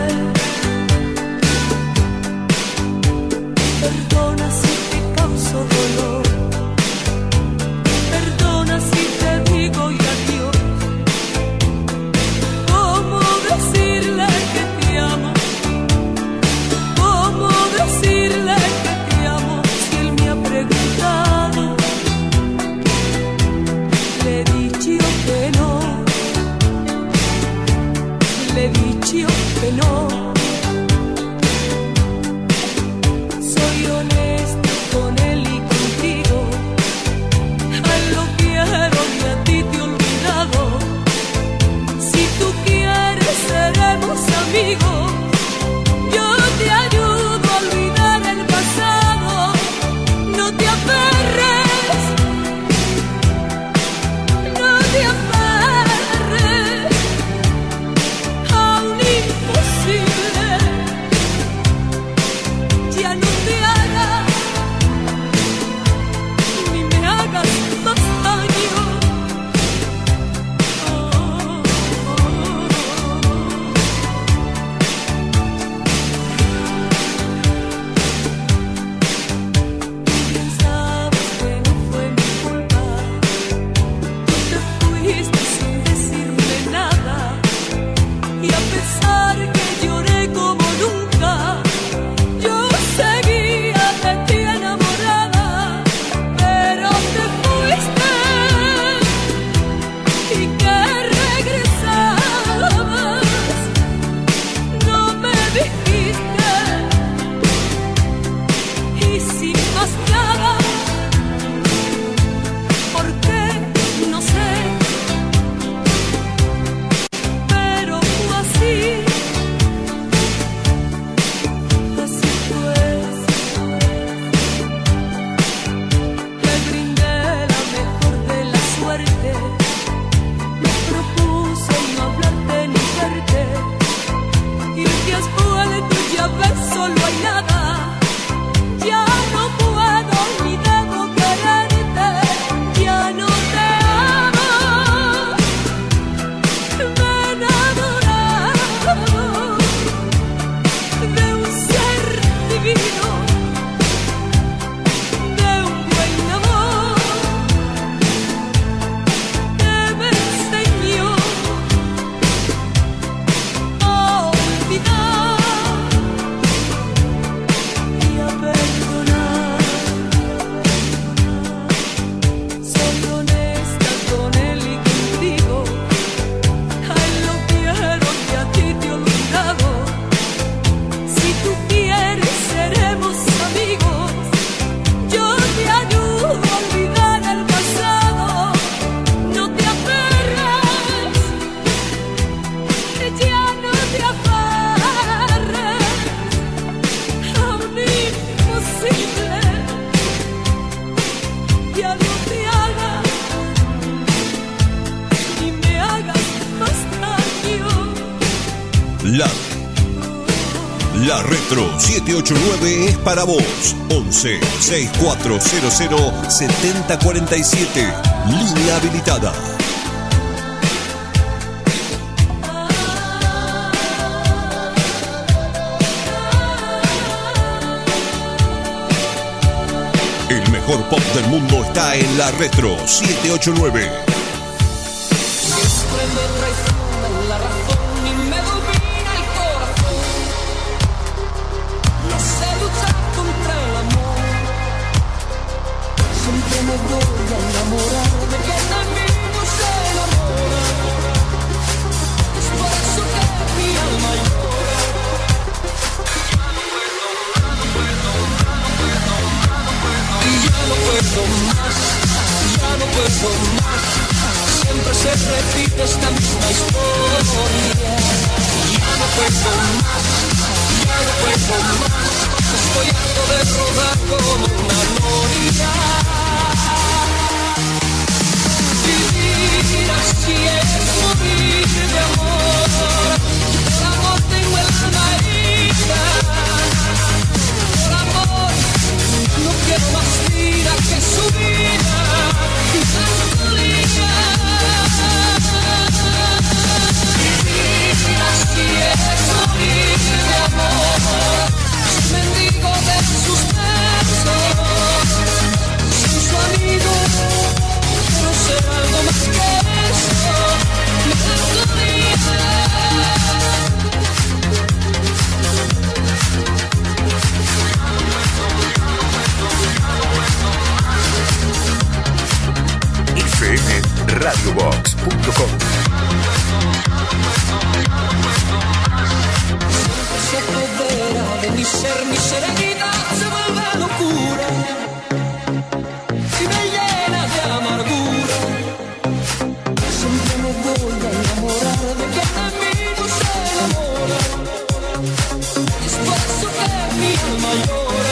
Perdona si te causo dolor, perdona si te digo y adiós. ¿Cómo decirle que te amo? ¿Cómo decirle que te amo si él me ha preguntado? Le he dicho que no, le he dicho que no. Soy honesto con él y contigo. A él lo quiero y a ti te he olvidado. Si tú quieres seremos amigos. Yo te ayudo a olvidar el pasado. No te aferres, no te aferres a un imposible. Ya no te hagas, ni me hagas más daño. Bien sabes que no fue mi culpa. Tú te fuiste sin decirme nada. Y a pesar que lloré como nunca, yo seguía de ti enamorada, pero te fuiste y que regresabas. No me dijiste y sin más nada, ¿por qué? No sé, pero fue así. Así pues, te brindé la mejor de la suerte. Me propuse no hablarte ni verte, y te has vuelto y ya ves, solo hay nada. Ya no puedo ni debo quererte, ya no te amo. Me he enamorado de un ser divino, de un buen amor que me enseñó a olvidar y a perdonar. Soy honesta con él y contigo. A él lo quiero y a ti te he olvidado. Si tú quieres seremos amigos. Yo te ayudo a olvidar el pasado. No te aferres, ya no te aferres a un imposible. Ya no te hagas ni me hagas más daño. La Retro 789 es para vos. 11 6400 7047. Línea habilitada. mejor pop del mundo está en la Retro 789. Siempre me traiciona la razón y me domina el corazón. No sé luchar contra el amor. Siempre me voy a enamorar de quien de mí no se enamora. Es por eso que mi alma llora. Y ya no puedo más, ya no puedo más. Siempre se repite esta misma historia. Ya no puedo más, ya no puedo más. Estoy harto de rodar como una noria. Vivir así es morir de amor. Por amor tengo el alma herida. Por amor no quiero más vida que su vida. Y melancolía. Vivir así es morir de amor. Mendigo de sus besos. Sin su amigo quiero ser algo más que eso. Melancolía. FMRadiobox.com. Se apodera de mi ser, mi serenidad se vuelve locura y me llena de amargura. Siempre me voy a enamorar de quien de mí no se enamora. Es por eso que mi alma llora.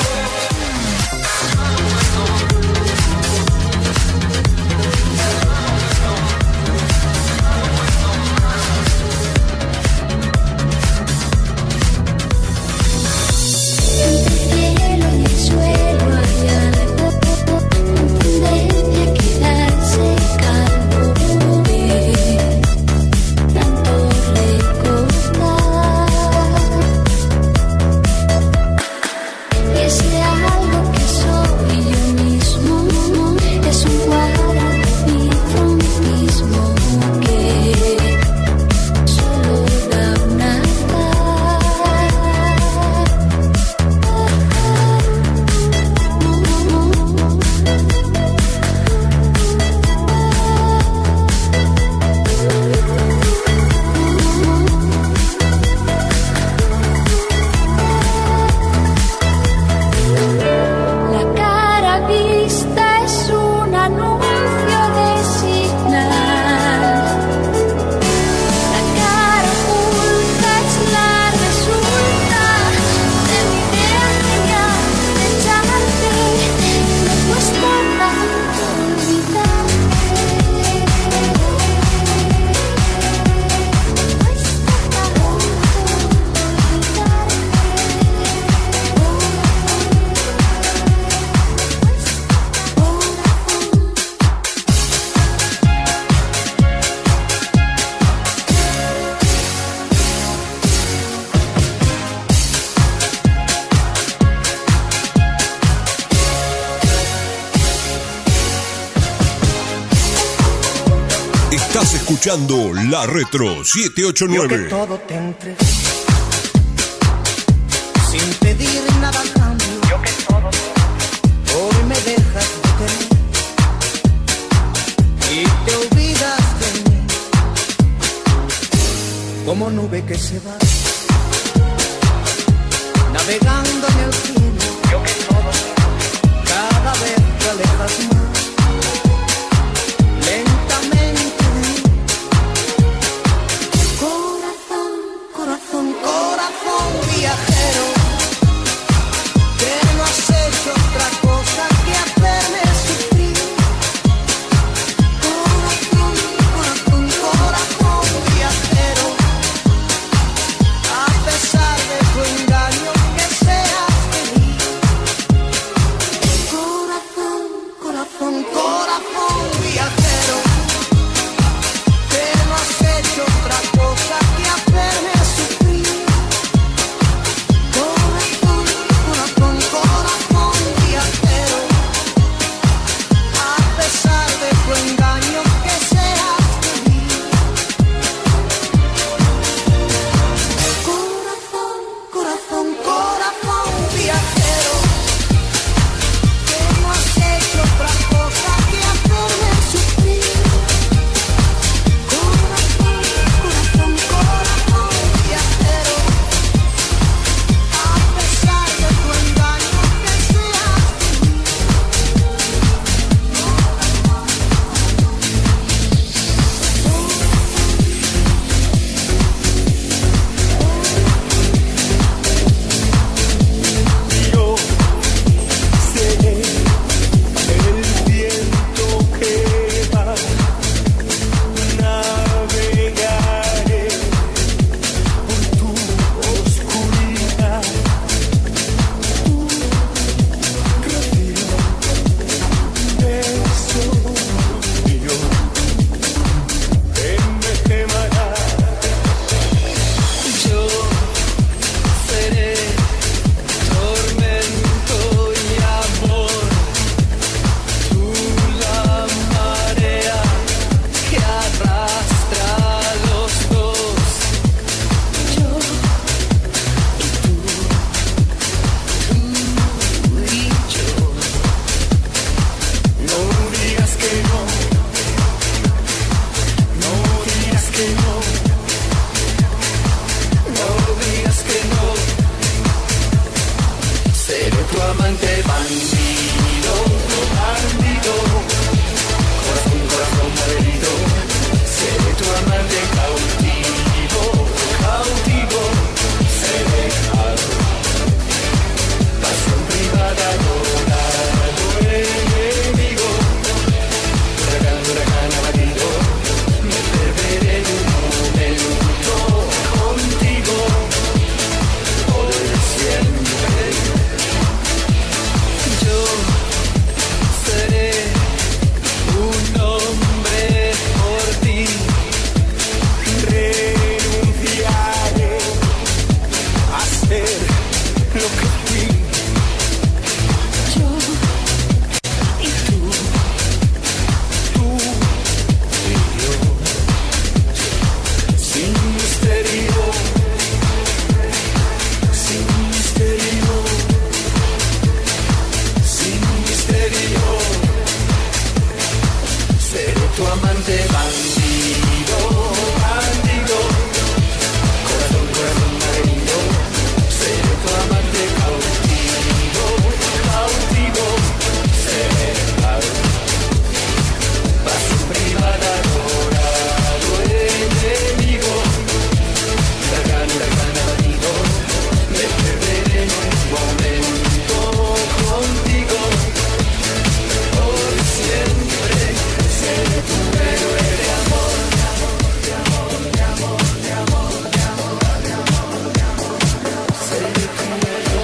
Estás escuchando la Retro 789. Yo que todo te entregué, sin pedir nada a cambio. Yo que todo hoy me dejas de querer y te olvidas de mí, como nube que se va navegando en el cielo. Yo que todo cada vez te alejas más. Corazón viajero, que no has hecho otra cosa que hacerme sufrir. Corazón viajero, a pesar de tu engaño, que sé bandido, bandido. Corazón, corazón malherido, seré tu amante cautivo, cautivo. Seré pasión privada, adorado enemigo. Huracán abatido, me perderé en un momento contigo por siempre. Yo seré un hombre por ti, renunciaré a ser lo que fui. Yo y tú y yo, sin misterio, sin misterio, sin misterio. Seré tu amante bandido, bandido. Corazón, corazón malherido, seré tu amante cautivo, cautivo. Seré pasión privada, adorado enemigo. Huracán abatido, me perderé en un momento contigo por siempre. Seré tu héroe de amor, de amor, de amor, de amor, de amor, de amor, de amor. Seré tu héroe.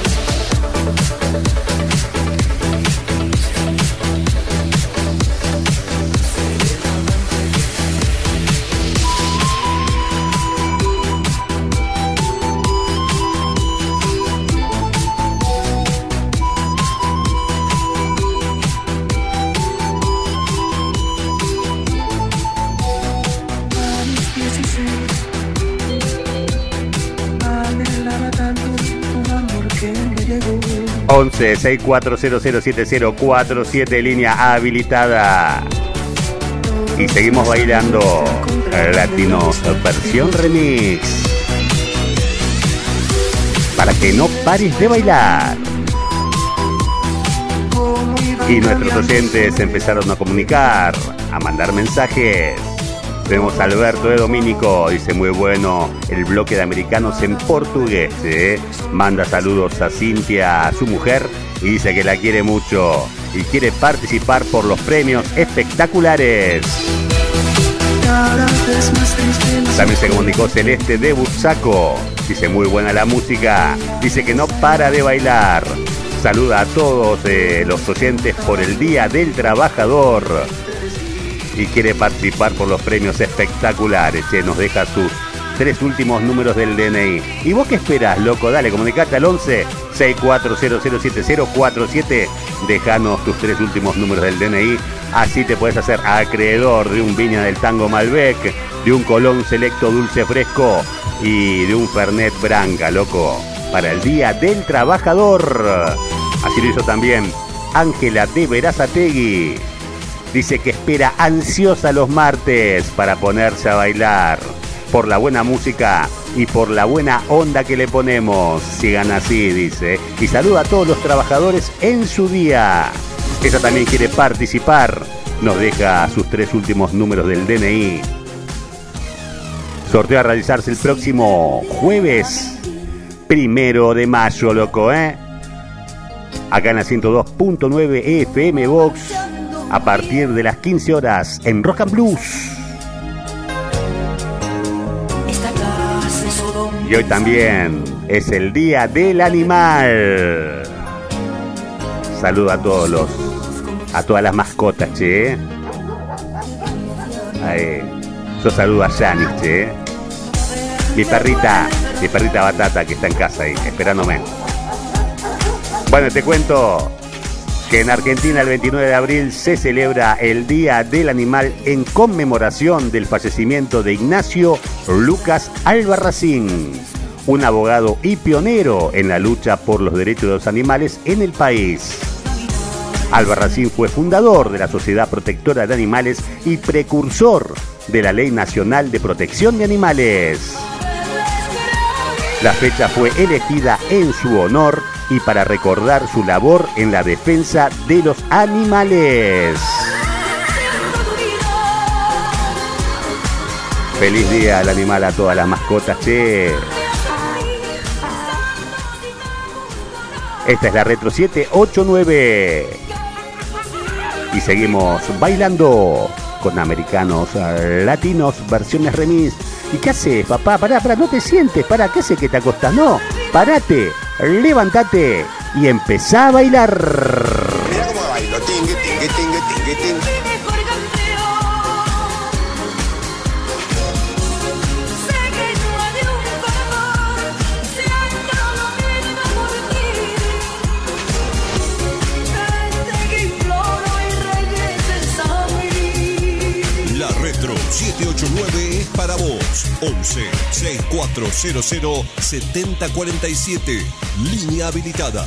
A mis 16 anhelaba tanto un amor que me llegó. 11 64007047, línea habilitada. Y seguimos bailando Latinos versión remix. Para que no pares de bailar. Y nuestros oyentes empezaron a comunicar, a mandar mensajes. Tenemos a Alberto de Domínico, dice muy bueno el bloque de americanos en portugués. Manda saludos a Cintia, a su mujer, y dice que la quiere mucho y quiere participar por los premios espectaculares. También se comunicó Celeste de Bursaco, dice muy buena la música, dice que no para de bailar. Saluda a todos los oyentes por el Día del Trabajador y quiere participar por los premios espectaculares. Nos deja sus 3 últimos números del DNI. ¿Y vos qué esperás, loco? Dale, comunicate al 11 64007047. Dejanos tus 3 últimos números del DNI. Así te puedes hacer acreedor de un Viña del Tango Malbec, de un Colón Selecto Dulce Fresco y de un Fernet Branca, loco, para el Día del Trabajador. Así lo hizo también Ángela de Berazategui. Dice que espera ansiosa los martes para ponerse a bailar. Por la buena música y por la buena onda que le ponemos. Sigan así, dice. Y saluda a todos los trabajadores en su día. Ella también quiere participar. Nos deja sus 3 últimos números del DNI. Sorteo a realizarse el próximo jueves 1 de mayo, loco, Acá en la 102.9 FM Box. A partir de las 15 horas en Rock and Blues. Y hoy también es el Día del Animal. Saludo a todas las mascotas, che. Ahí. Yo saludo a Janis, che. Mi perrita Batata, que está en casa ahí, esperándome. Bueno, te cuento que en Argentina el 29 de abril se celebra el Día del Animal en conmemoración del fallecimiento de Ignacio Lucas Albarracín, un abogado y pionero en la lucha por los derechos de los animales en el país. Albarracín fue fundador de la Sociedad Protectora de Animales y precursor de la Ley Nacional de Protección de Animales. La fecha fue elegida en su honor y para recordar su labor en la defensa de los animales. Feliz día al animal, a todas las mascotas, che. Esta es la Retro 789. Y seguimos bailando con americanos latinos, versiones remix. ¿Y qué haces, papá? Pará, no te sientes, pará, ¿qué haces que te acostás? No, parate, levántate y empezá a bailar. Mira cómo bailo, tingue, tingue, tingue, tingue, tingue. La Retro 789 es para vos. 11 6400 7047. Línea habilitada.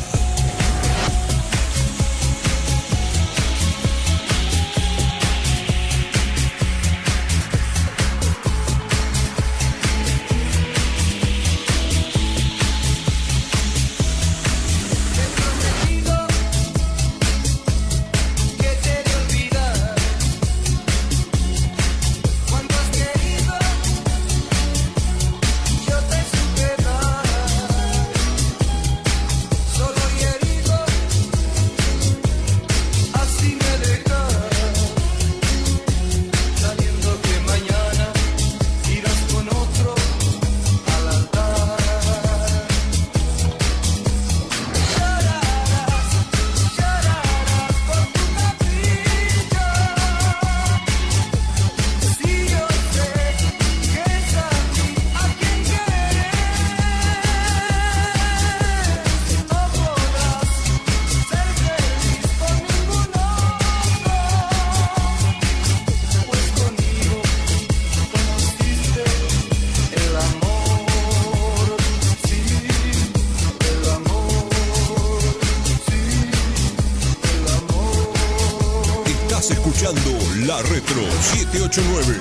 Escuchando la Retro 789.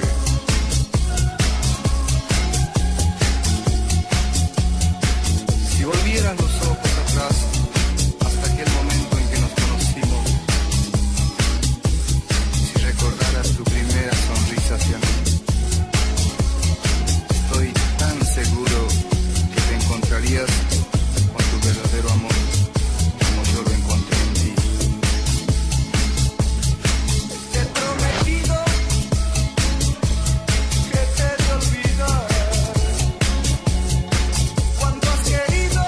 Si volvieran los ojos atrás hasta aquel momento en que nos conocimos, si recordaras tu primera sonrisa hacia mí, estoy tan seguro que te encontrarías con tu verdadero amor como yo lo encontré en ti. Te he prometido que te he de olvidar. Cuando has querido,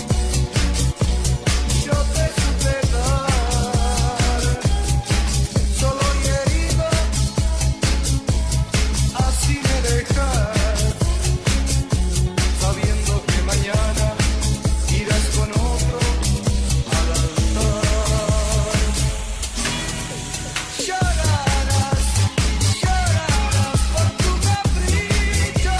yo te supe dar. Solo y herido, así me dejas, sabiendo que mañana irás con otro al altar. Llorarás, llorarás por tu capricho.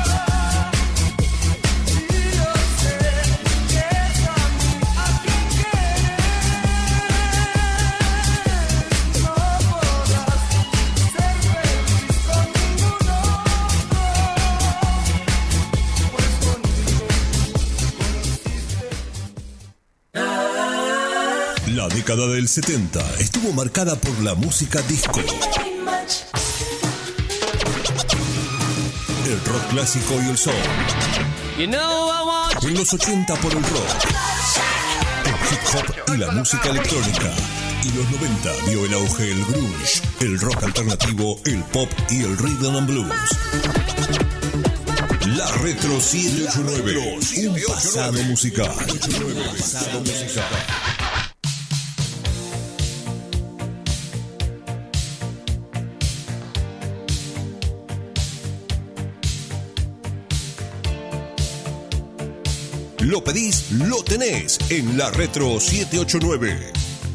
Y yo sé que es a mí a quien quieres. No podrás ser feliz con ningún otro, pues conmigo La década del 70 estuvo marcada por la música disco, el rock clásico y el soul. En los 80 por el rock, el hip hop y la música electrónica. Y los 90 vio el auge el grunge, el rock alternativo, el pop y el rhythm and blues. La Retro 789, un pasado musical. Lo pedís, lo tenés en la Retro 789.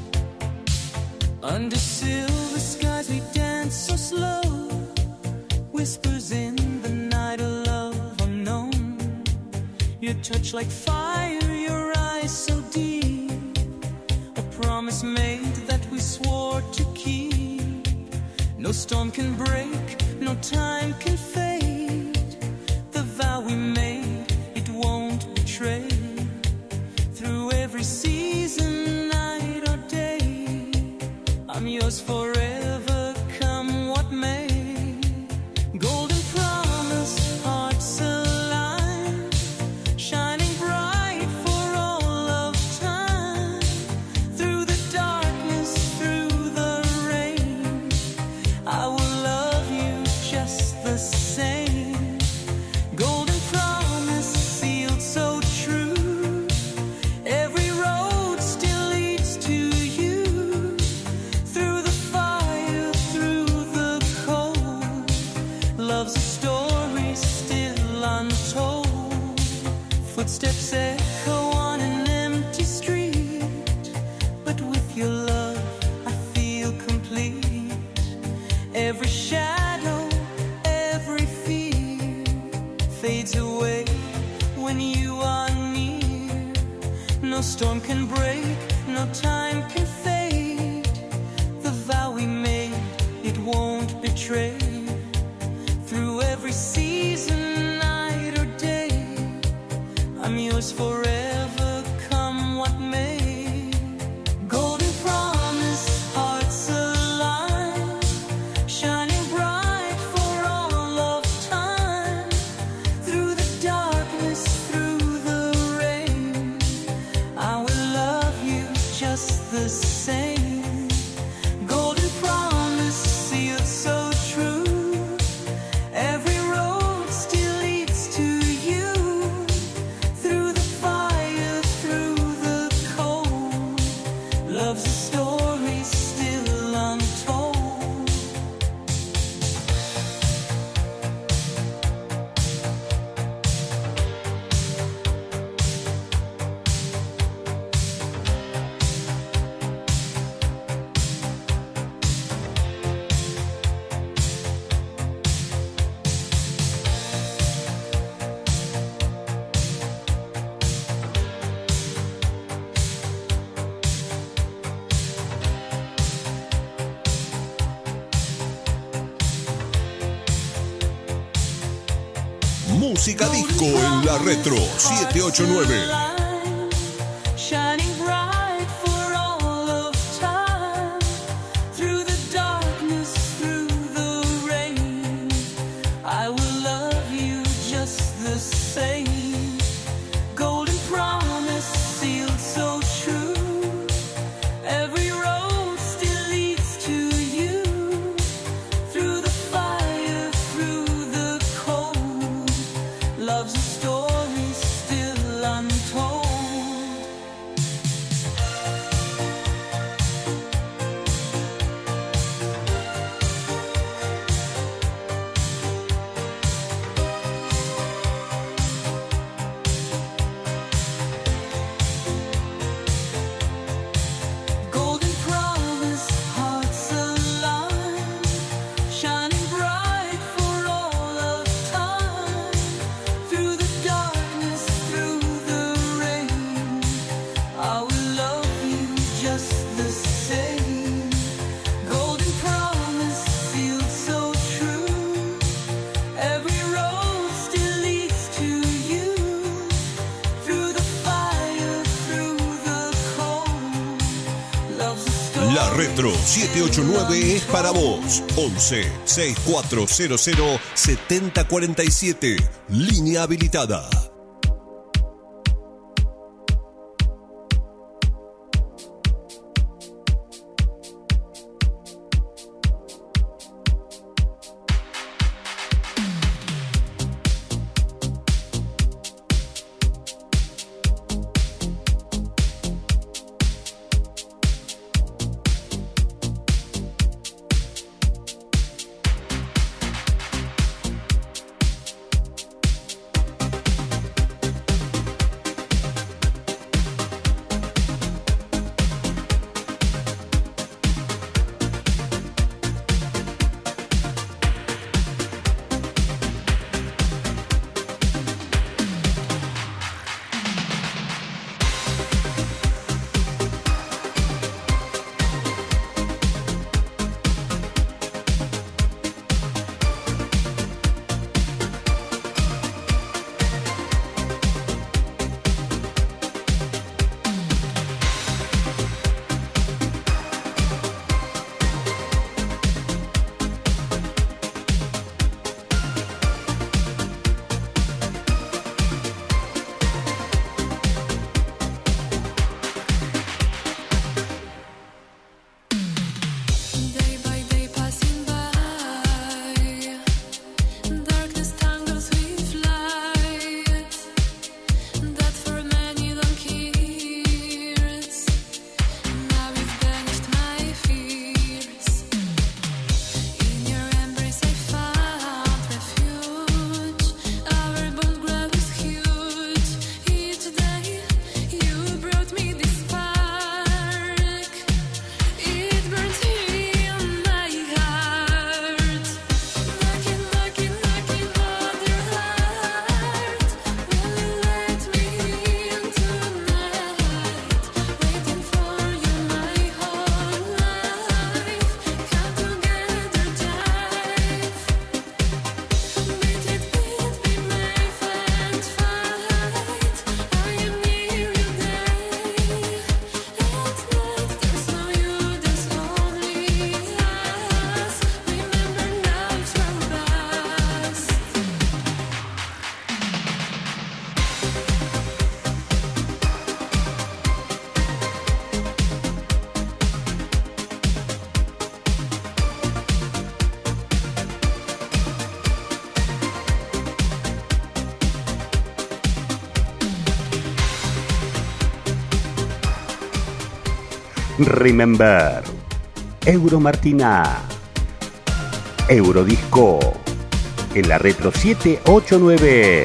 Under silver skies we dance so slow. Whispers in the night, a love unknown. Your touch like fire, your eyes so deep. A promise made that we swore to keep. No storm can break, no time can fade. The vow we made, it won't every season, night or day. I'm yours forever, come what may. Golden promise, hearts aligned, shining bright for all of time. Through the darkness, through the rain, I will love you just the same. Golden promise, sealed so true. Every road still leads to you. Through the fire, through the cold, love's a story still untold. Footsteps echo on an empty street, but with your love I feel complete. Every shadow, every fear fades away when you are near. No storm can break, no time can fade. The vow we made, it won't betray. Through every season, night or day, I'm yours forever, come what may. Golden promise, hearts aligned, shining bright for all of time. Through the darkness, through the rain, I will love you just the same. Golden promise, sealed so true. Every road still leads to you. Through the fire, through the cold, love's a story still untold. Música disco en la Retro 789. Shining bright for all of time. Through the darkness, through the rain, I will love you just the same. Golden promise, sealed so true. Every road still leads to you. Through the fire, through the cold, love's a story still untold. Golden promise, hearts aligned, shining bright for all of time. Through the darkness, through the rain, I will love you just the same. Golden promise, sealed so true. Every road still leads to you. Through the fire, through the cold, love's a story. La Retro 789 es para vos. 11 6400 7047. Línea habilitada. Remember, Euro Martina, Eurodisco, en la retro 789.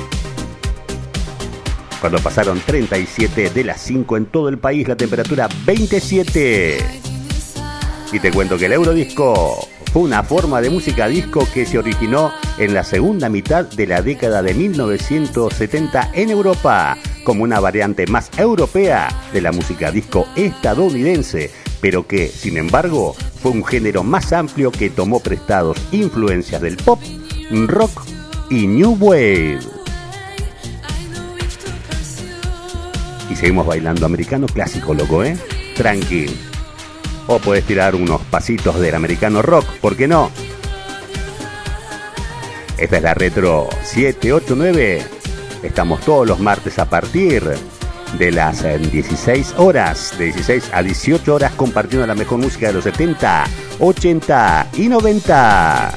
Cuando pasaron 37 de las 5 en todo el país, la temperatura 27. Y te cuento que el Eurodisco fue una forma de música disco que se originó en la segunda mitad de la década de 1970 en Europa, como una variante más europea de la música disco estadounidense, pero que, sin embargo, fue un género más amplio que tomó prestados influencias del pop, rock y new wave. Y seguimos bailando americano clásico, loco, ¿eh? Tranqui. O podés tirar unos pasitos del americano rock, ¿por qué no? Esta es la retro 789. Estamos todos los martes a partir de las 16 horas, de 16 a 18 horas, compartiendo la mejor música de los 70, 80 y 90.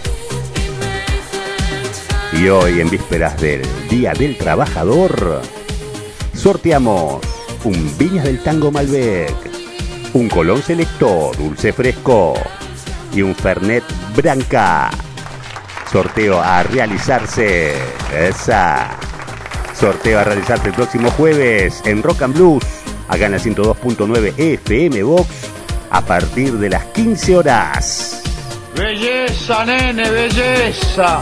Y hoy, en vísperas del Día del Trabajador, sorteamos un Viñas del Tango Malbec, un Colón Selecto dulce fresco y un Fernet Branca. Sorteo a realizarse. Esa. Sorteo a realizarse el próximo jueves en Rock and Blues, acá en la 102.9 FM Box, a partir de las 15 horas. Belleza, nene, belleza.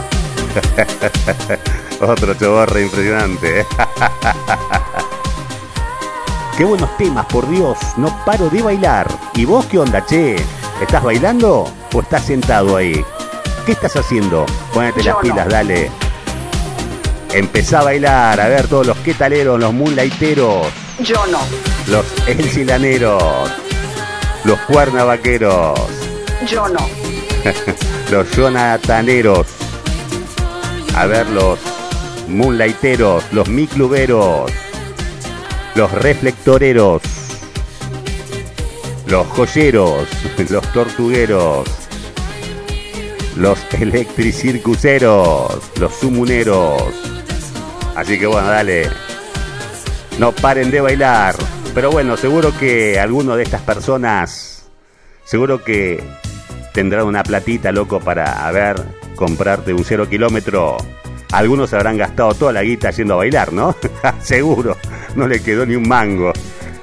Otro choborre impresionante. Qué buenos temas, por Dios. No paro de bailar. ¿Y vos qué onda, che? ¿Estás bailando o estás sentado ahí? ¿Qué estás haciendo? Pónete las pilas, dale. Empezá a bailar. A ver, todos los quetaleros, los moonlighteros. Yo no. Los elsilaneros. Los cuernavaqueros. Yo no. Los jonathaneros. A ver, los moonlighteros, los micluberos, los reflectoreros, los joyeros, los tortugueros, los electricircuseros, los sumuneros. Así que bueno, dale, no paren de bailar. Pero bueno, seguro que alguno de estas personas, seguro que tendrán una platita, loco, para, a ver, comprarte un 0 kilómetro. Algunos se habrán gastado toda la guita yendo a bailar, ¿no? Seguro, no le quedó ni un mango.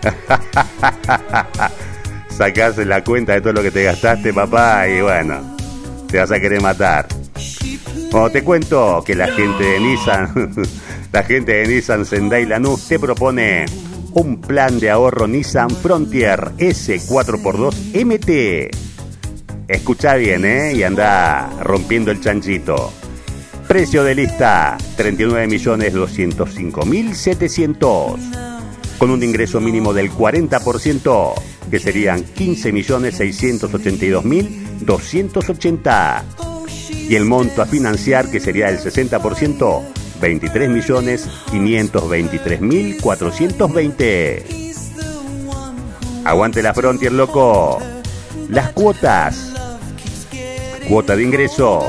Sacás la cuenta de todo lo que te gastaste, papá, y bueno, te vas a querer matar. Bueno, te cuento que la gente de Nissan Sendai Lanús te propone un plan de ahorro Nissan Frontier S4x2 MT. Escuchá bien, y anda rompiendo el chanchito. Precio de lista, 39.205.700. Con un ingreso mínimo del 40%, que serían 15.682.280. Y el monto a financiar, que sería el 60%, 23.523.420. Aguante la Frontier, loco. Las cuotas. Cuota de ingreso,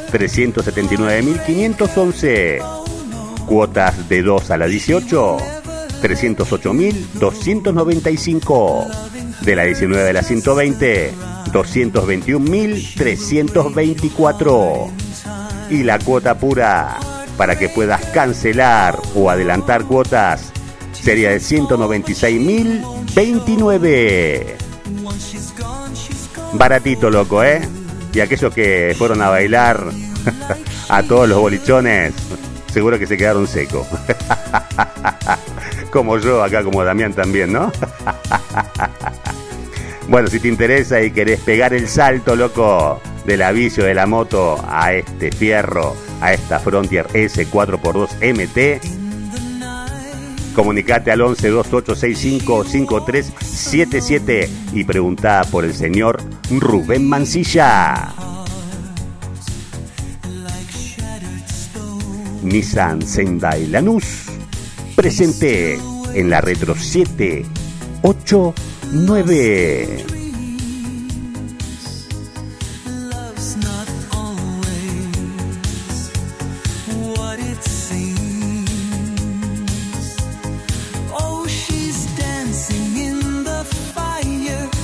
379.511. Cuotas de 2 a la 18, 308.295. De la 19 a la 120, 221.324. Y la cuota pura, para que puedas cancelar o adelantar cuotas, sería de 196.029. Baratito, loco, Y aquellos que fueron a bailar a todos los bolichones, seguro que se quedaron secos. Como yo, acá como Damián también, ¿no? Bueno, si te interesa y querés pegar el salto, loco, de la bici o de la moto a este fierro, a esta Frontier S4x2 MT, comunicate al 11 2865 5377 y preguntá por el señor Rubén Mancilla. Nissan Sendai Lanús, presente en la retro 789. Oh, she's dancing in the fire.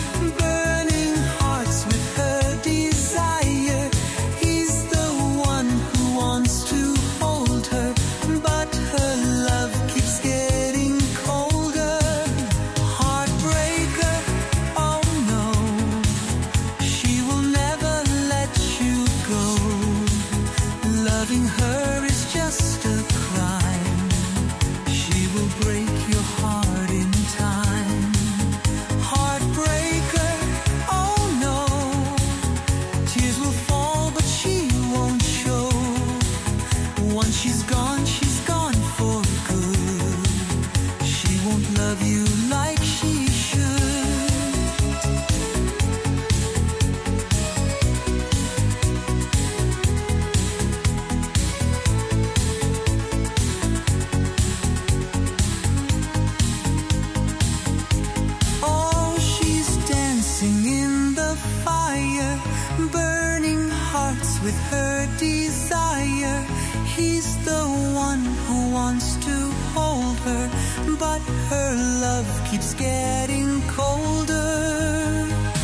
with her desire. He's the one who wants to hold her, but her love keeps getting colder.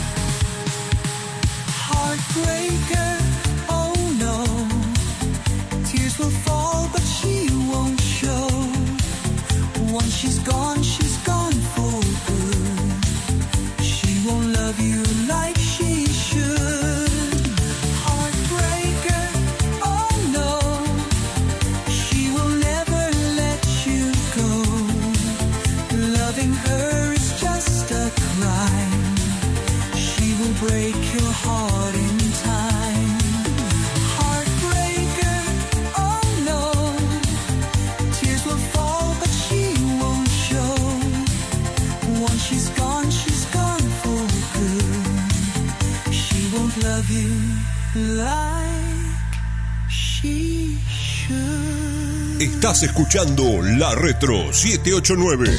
Heartbreaker, oh no, tears will fall but she won't show. Once she's gone for good. She won't love you like she should. Heartbreaker, oh no, she will never let you go. Loving her is just a crime. She will break your heart in time. Heartbreaker, oh no, tears will fall but she won't show. Once she's gone for good. She won't love you like she should. Estás escuchando La Retro 789.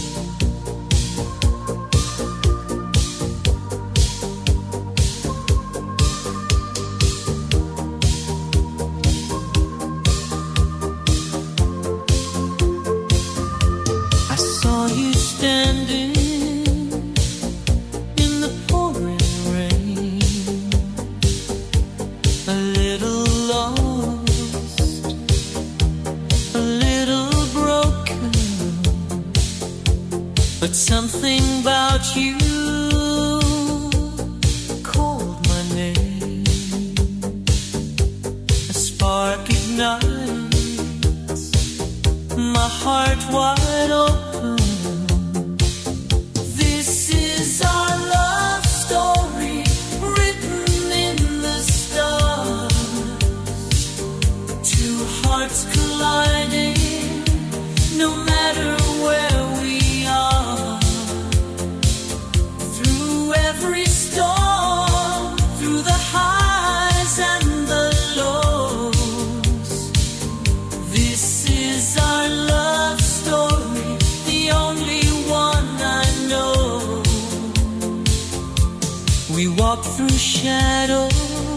I saw you standing in the pouring rain, a little lost, a little broken, but something about you called my name. A spark ignites my heart wide open. This is our love story, written in the stars. Two hearts colliding, no matter where we are. Through every storm, through the highs and the lows. This is our love story, the only one I know. We walk through shadows,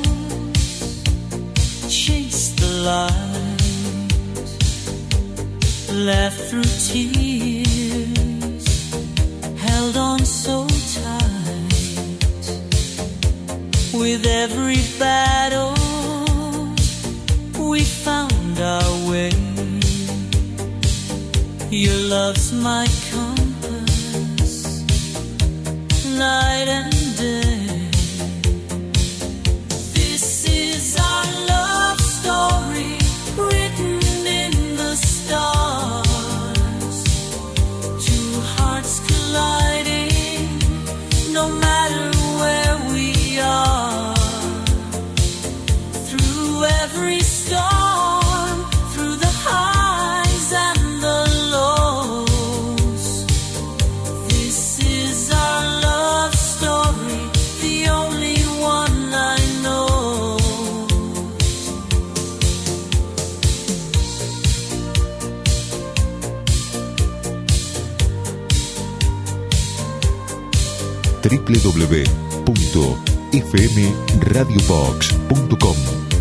chase the light, laugh through tears, held on so tight. With every battle, we found our way. Your love's my compass, night and day. This is our love story, written in the stars. Two hearts colliding, no matter where we are. Through every storm, through the highs and the lows. This is our love story, the only one I know. www.fmradiobox.com.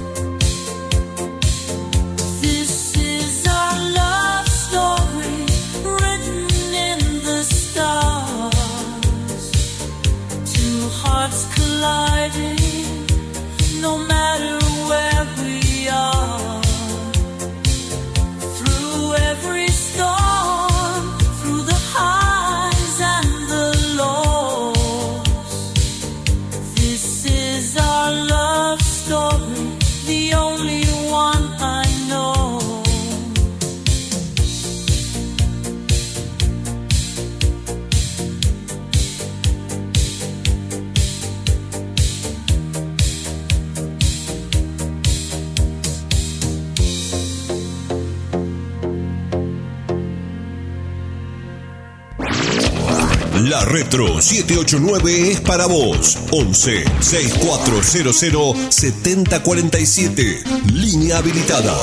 This is our love story, written in the stars. Two hearts colliding, no matter where we are. Through every storm, through the highs and the lows. This is our love story, the only one I know. La Retro 789 es para vos. 11 6400 7047. Línea habilitada.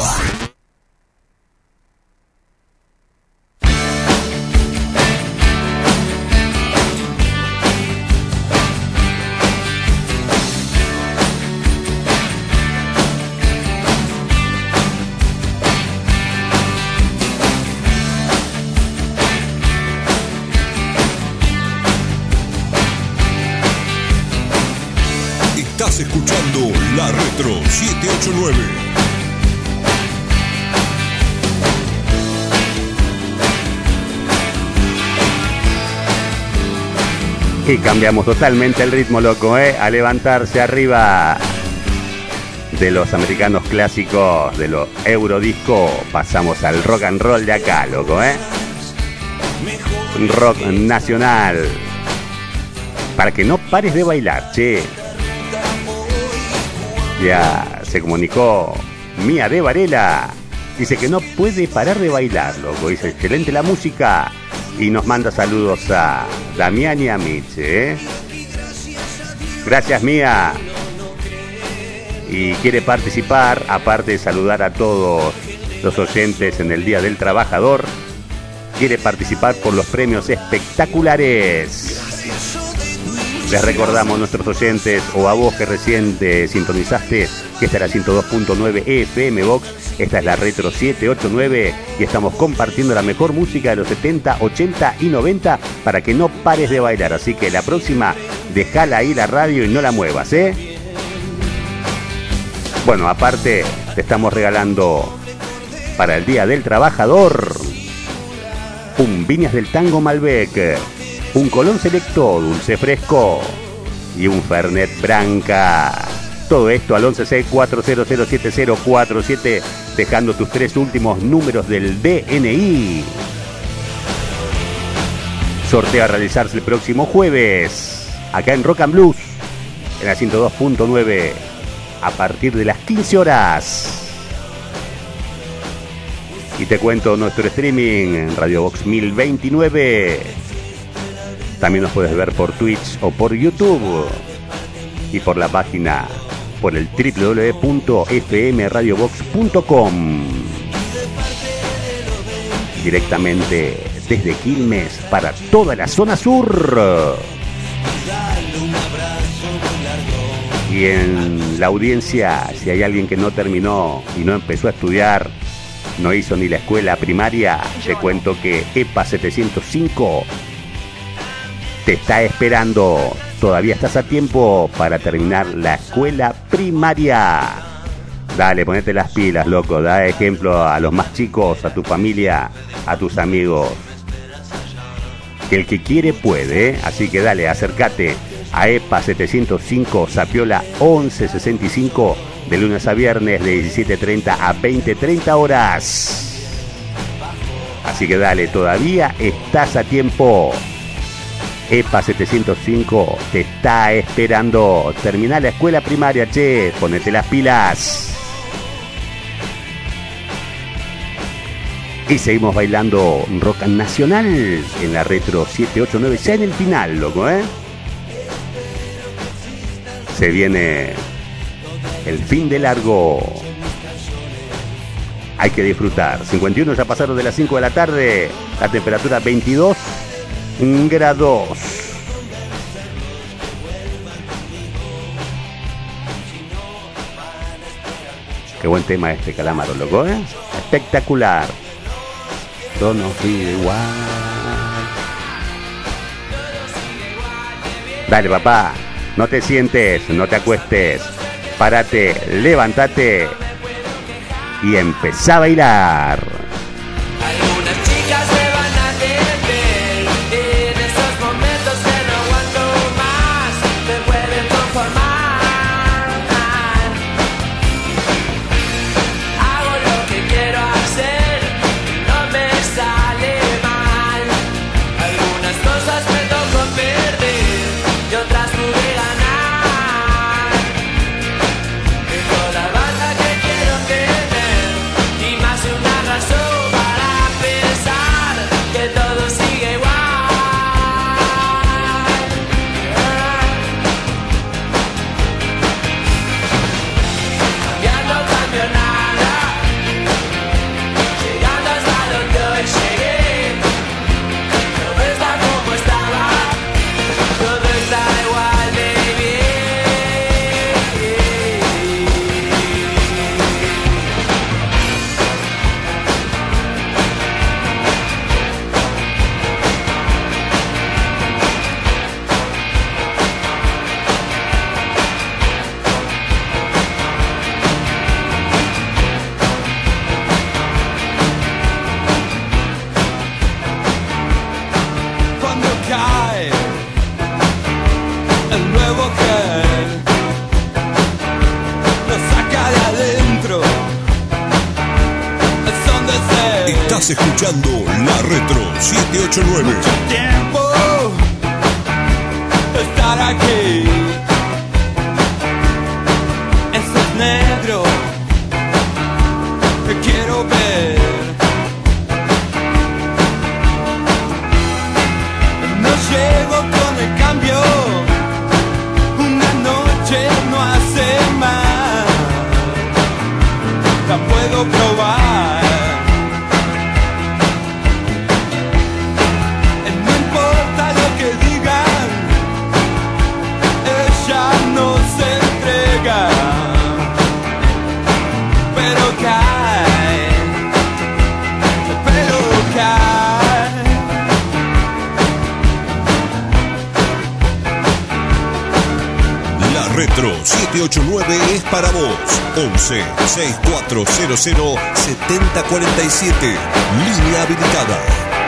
Estás escuchando La Retro 789. Y cambiamos totalmente el ritmo, loco, a levantarse arriba. De los americanos clásicos, de los eurodisco, pasamos al rock and roll de acá, loco, rock nacional. Para que no pares de bailar, che. Ya se comunicó Mía de Varela. Dice que no puede parar de bailar, loco. Dice, excelente la música. Y nos manda saludos a Damián y a Miche, Gracias, Mía. Y quiere participar, aparte de saludar a todos los oyentes en el Día del Trabajador, quiere participar por los premios espectaculares. Les recordamos, nuestros oyentes, o a vos que recién te sintonizaste, que esta es la 102.9 FM Box, esta es la Retro 789 y estamos compartiendo la mejor música de los 70, 80 y 90 para que no pares de bailar. Así que la próxima, dejala ahí la radio y no la muevas, Bueno, aparte, te estamos regalando para el Día del Trabajador un Viñas del Tango Malbec, un Colón Selecto dulce fresco y un Fernet Branca. Todo esto al 1164007047, dejando tus 3 últimos números del DNI. Sorteo a realizarse el próximo jueves, acá en Rock and Blues, en la 102.9, a partir de las 15 horas. Y te cuento nuestro streaming en Radio Box 1029. También nos puedes ver por Twitch o por YouTube. Y por la página, por el www.fmradiobox.com. Directamente desde Quilmes para toda la zona sur. Y en la audiencia, si hay alguien que no terminó y no empezó a estudiar, no hizo ni la escuela primaria, te cuento que EPA 705 te está esperando. Todavía estás a tiempo para terminar la escuela primaria. Dale, ponete las pilas, loco. Da ejemplo a los más chicos, a tu familia, a tus amigos. Que el que quiere puede, Así que dale, acércate a EPA 705 Zapiola 1165 de lunes a viernes de 17:30 a 20:30 horas. Así que dale, todavía estás a tiempo. EPA 705 te está esperando. Terminá la escuela primaria, che. Ponete las pilas. Y seguimos bailando rock nacional en la Retro 789. Ya en el final, loco, Se viene el fin de largo. Hay que disfrutar. 51 ya pasaron de las 5 de la tarde. La temperatura 22 grados. Qué buen tema este, Calamaro, loco, espectacular. Todo no sigue igual. Dale, papá, no te sientes, no te acuestes. Párate, levántate y empezá a bailar. Algunas chicas me van a tener en esos momentos que no aguanto más, me pueden conformar. Hago lo que quiero hacer, no me sale mal. Algunas cosas me tocó perder y otras pude ganar. Tengo la banda que quiero tener y más de una razón. Estás escuchando La Retro 789. Tiempo estar aquí. Eso es negro. Te quiero ver. No llego con el cambio. Una noche no hace más. La puedo probar. No importa lo que digan. Ella no se entrega. Pero cae. Pero cae. La Retro 789 es para vos. 11 6400 7047. Línea habilitada.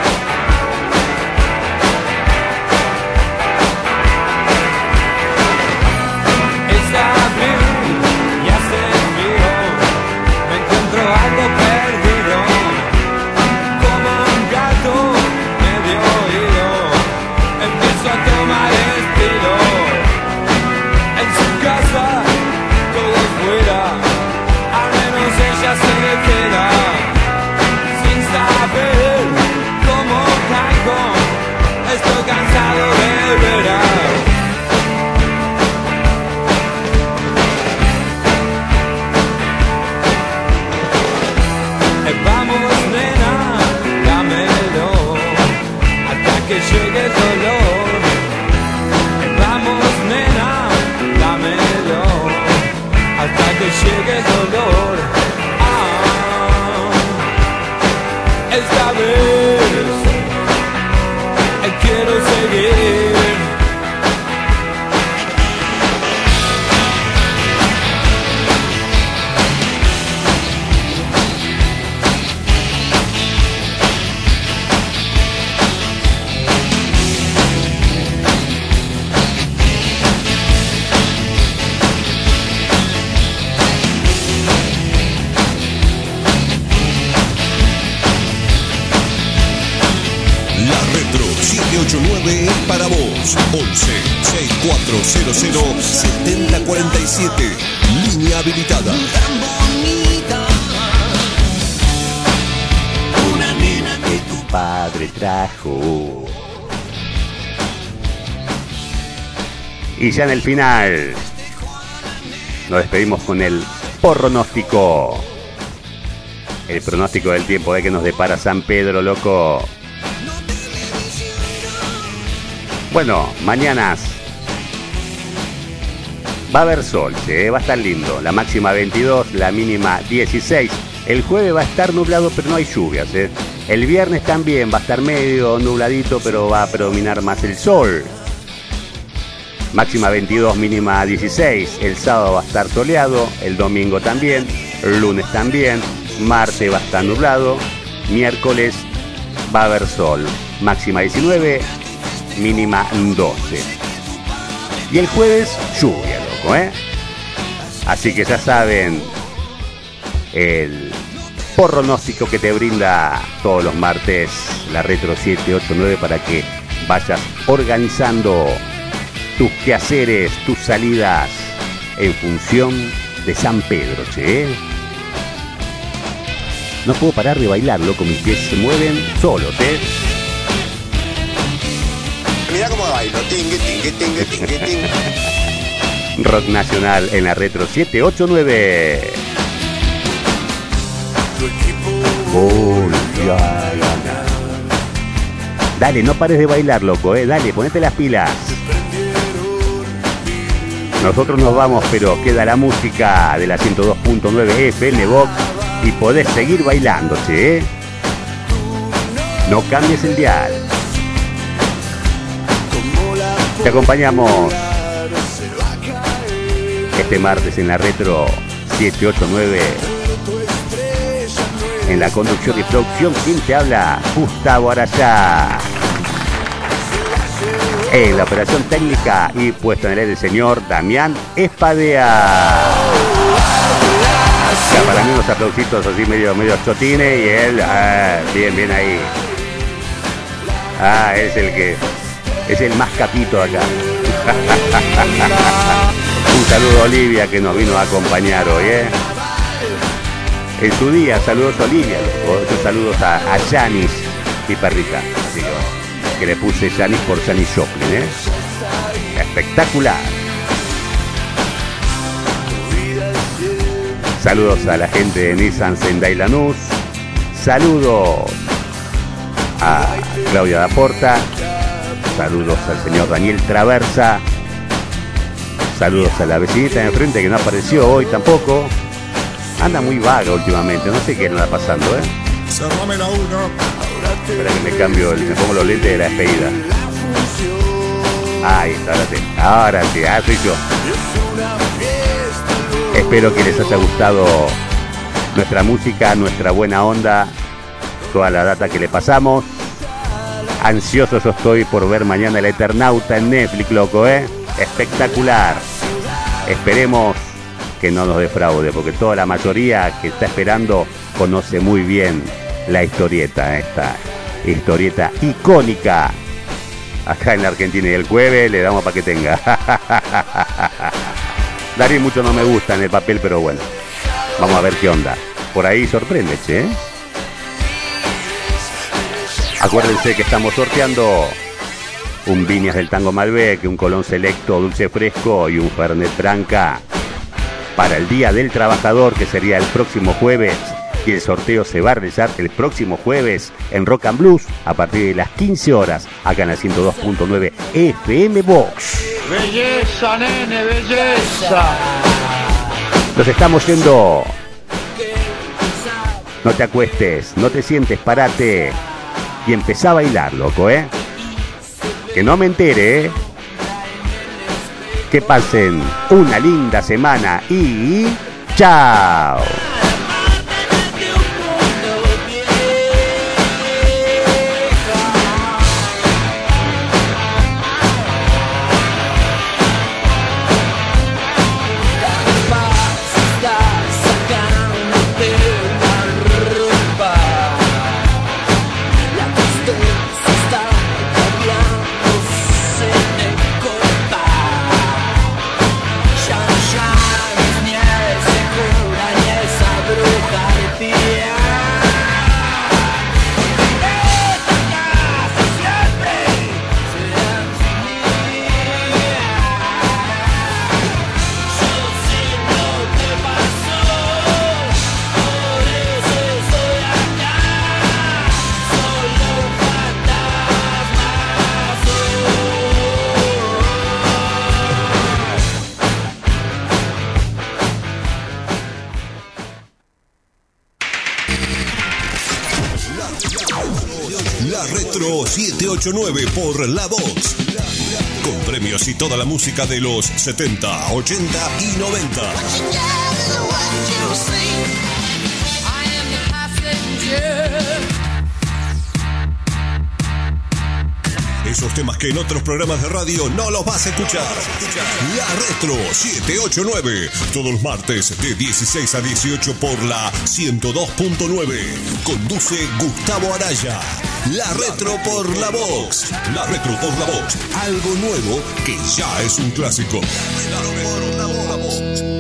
Está bien, ya se vio. Me encuentro algo perdido. Como un gato medio oído. Empiezo a tomar estilo. En su casa, todo fuera. Al menos ella se queda. Sin saber cómo caigo. Estoy cansado de veras. Vamos, nena, dámelo hasta que llegue el dolor. Vamos, nena, dámelo hasta que llegue el dolor. Esta vez quiero seguir. La Retro 789 es para vos. 11 6400 7047. Línea habilitada. Que tu padre trajo. Y ya en el final nos despedimos con el pronóstico. El pronóstico del tiempo que nos depara San Pedro, loco. Bueno, mañanas va a haber sol, va a estar lindo. La máxima 22, la mínima 16. El jueves va a estar nublado, pero no hay lluvias. El viernes también va a estar medio nubladito, pero va a predominar más el sol. Máxima 22, mínima 16. El sábado va a estar soleado, el domingo también, el lunes también, martes va a estar nublado, miércoles va a haber sol. Máxima 19, mínima 12. Y el jueves, lluvia, loco, Así que ya saben, el pronóstico que te brinda todos los martes la Retro 789 para que vayas organizando tus quehaceres, tus salidas en función de San Pedro, No puedo parar de bailar, loco, mis pies se mueven solos, Mira cómo bailo. Tingue, tingue, tingue, tingue, tingue. Rock nacional en la Retro 789. Volvió a ganar. Dale, no pares de bailar, loco, dale, ponete las pilas. Nosotros nos vamos, pero queda la música de la 102.9 FM Vox y podés seguir bailando, No cambies el dial. Te acompañamos este martes en la Retro 789. En la conducción y producción, ¿quién te habla? Gustavo Arayá. En la operación técnica y puesto en el aire el señor Damián Espadea. Ya, para mí unos aplausitos así medio chotines y él, bien ahí. Es el más capito acá. Un saludo a Olivia que nos vino a acompañar hoy, En su día, saludos a Olivia, otros saludos a Janis, mi perrita. Así que le puse Janis por Janis Joplin, Espectacular. Saludos a la gente de Nissan Sendai Lanús. Saludos a Claudia Daporta. Saludos al señor Daniel Traversa. Saludos a la vecinita de enfrente que no apareció hoy tampoco. Anda muy vaga últimamente, no sé qué anda pasando, Cerrame la 1. Espera que me pongo los lentes de la despedida. Ahí está, ahora sí, soy yo. Espero que les haya gustado nuestra música, nuestra buena onda, toda la data que le pasamos. Ansioso yo estoy por ver mañana El Eternauta en Netflix, loco, Espectacular. Esperemos que no nos defraude, porque toda la mayoría que está esperando conoce muy bien la historieta, esta historieta icónica. Acá en la Argentina y el jueves le damos para que tenga. Darío mucho no me gusta en el papel, pero bueno, vamos a ver qué onda. Por ahí sorprende, che. Acuérdense que estamos sorteando un Viñas del Tango Malbec, un Colón Selecto Dulce Fresco y un Fernet Branca para el Día del Trabajador, que sería el próximo jueves. Y el sorteo se va a realizar el próximo jueves en Rock and Blues a partir de las 15 horas, acá en la 102.9 FM Box. Belleza, nene, belleza. Nos estamos yendo. No te acuestes, no te sientes, parate y empezá a bailar, loco, Que no me entere, Que pasen una linda semana y ¡chao! La Retro 789 por La Vox. Con premios y toda la música de los 70, 80 y 90. Esos temas que en otros programas de radio no los vas a escuchar. La Retro 789. Todos los martes de 16 a 18 por la 102.9. Conduce Gustavo Araya. La Retro por La Vox. La Retro por La Vox. Algo nuevo que ya es un clásico. La Retro por La Vox.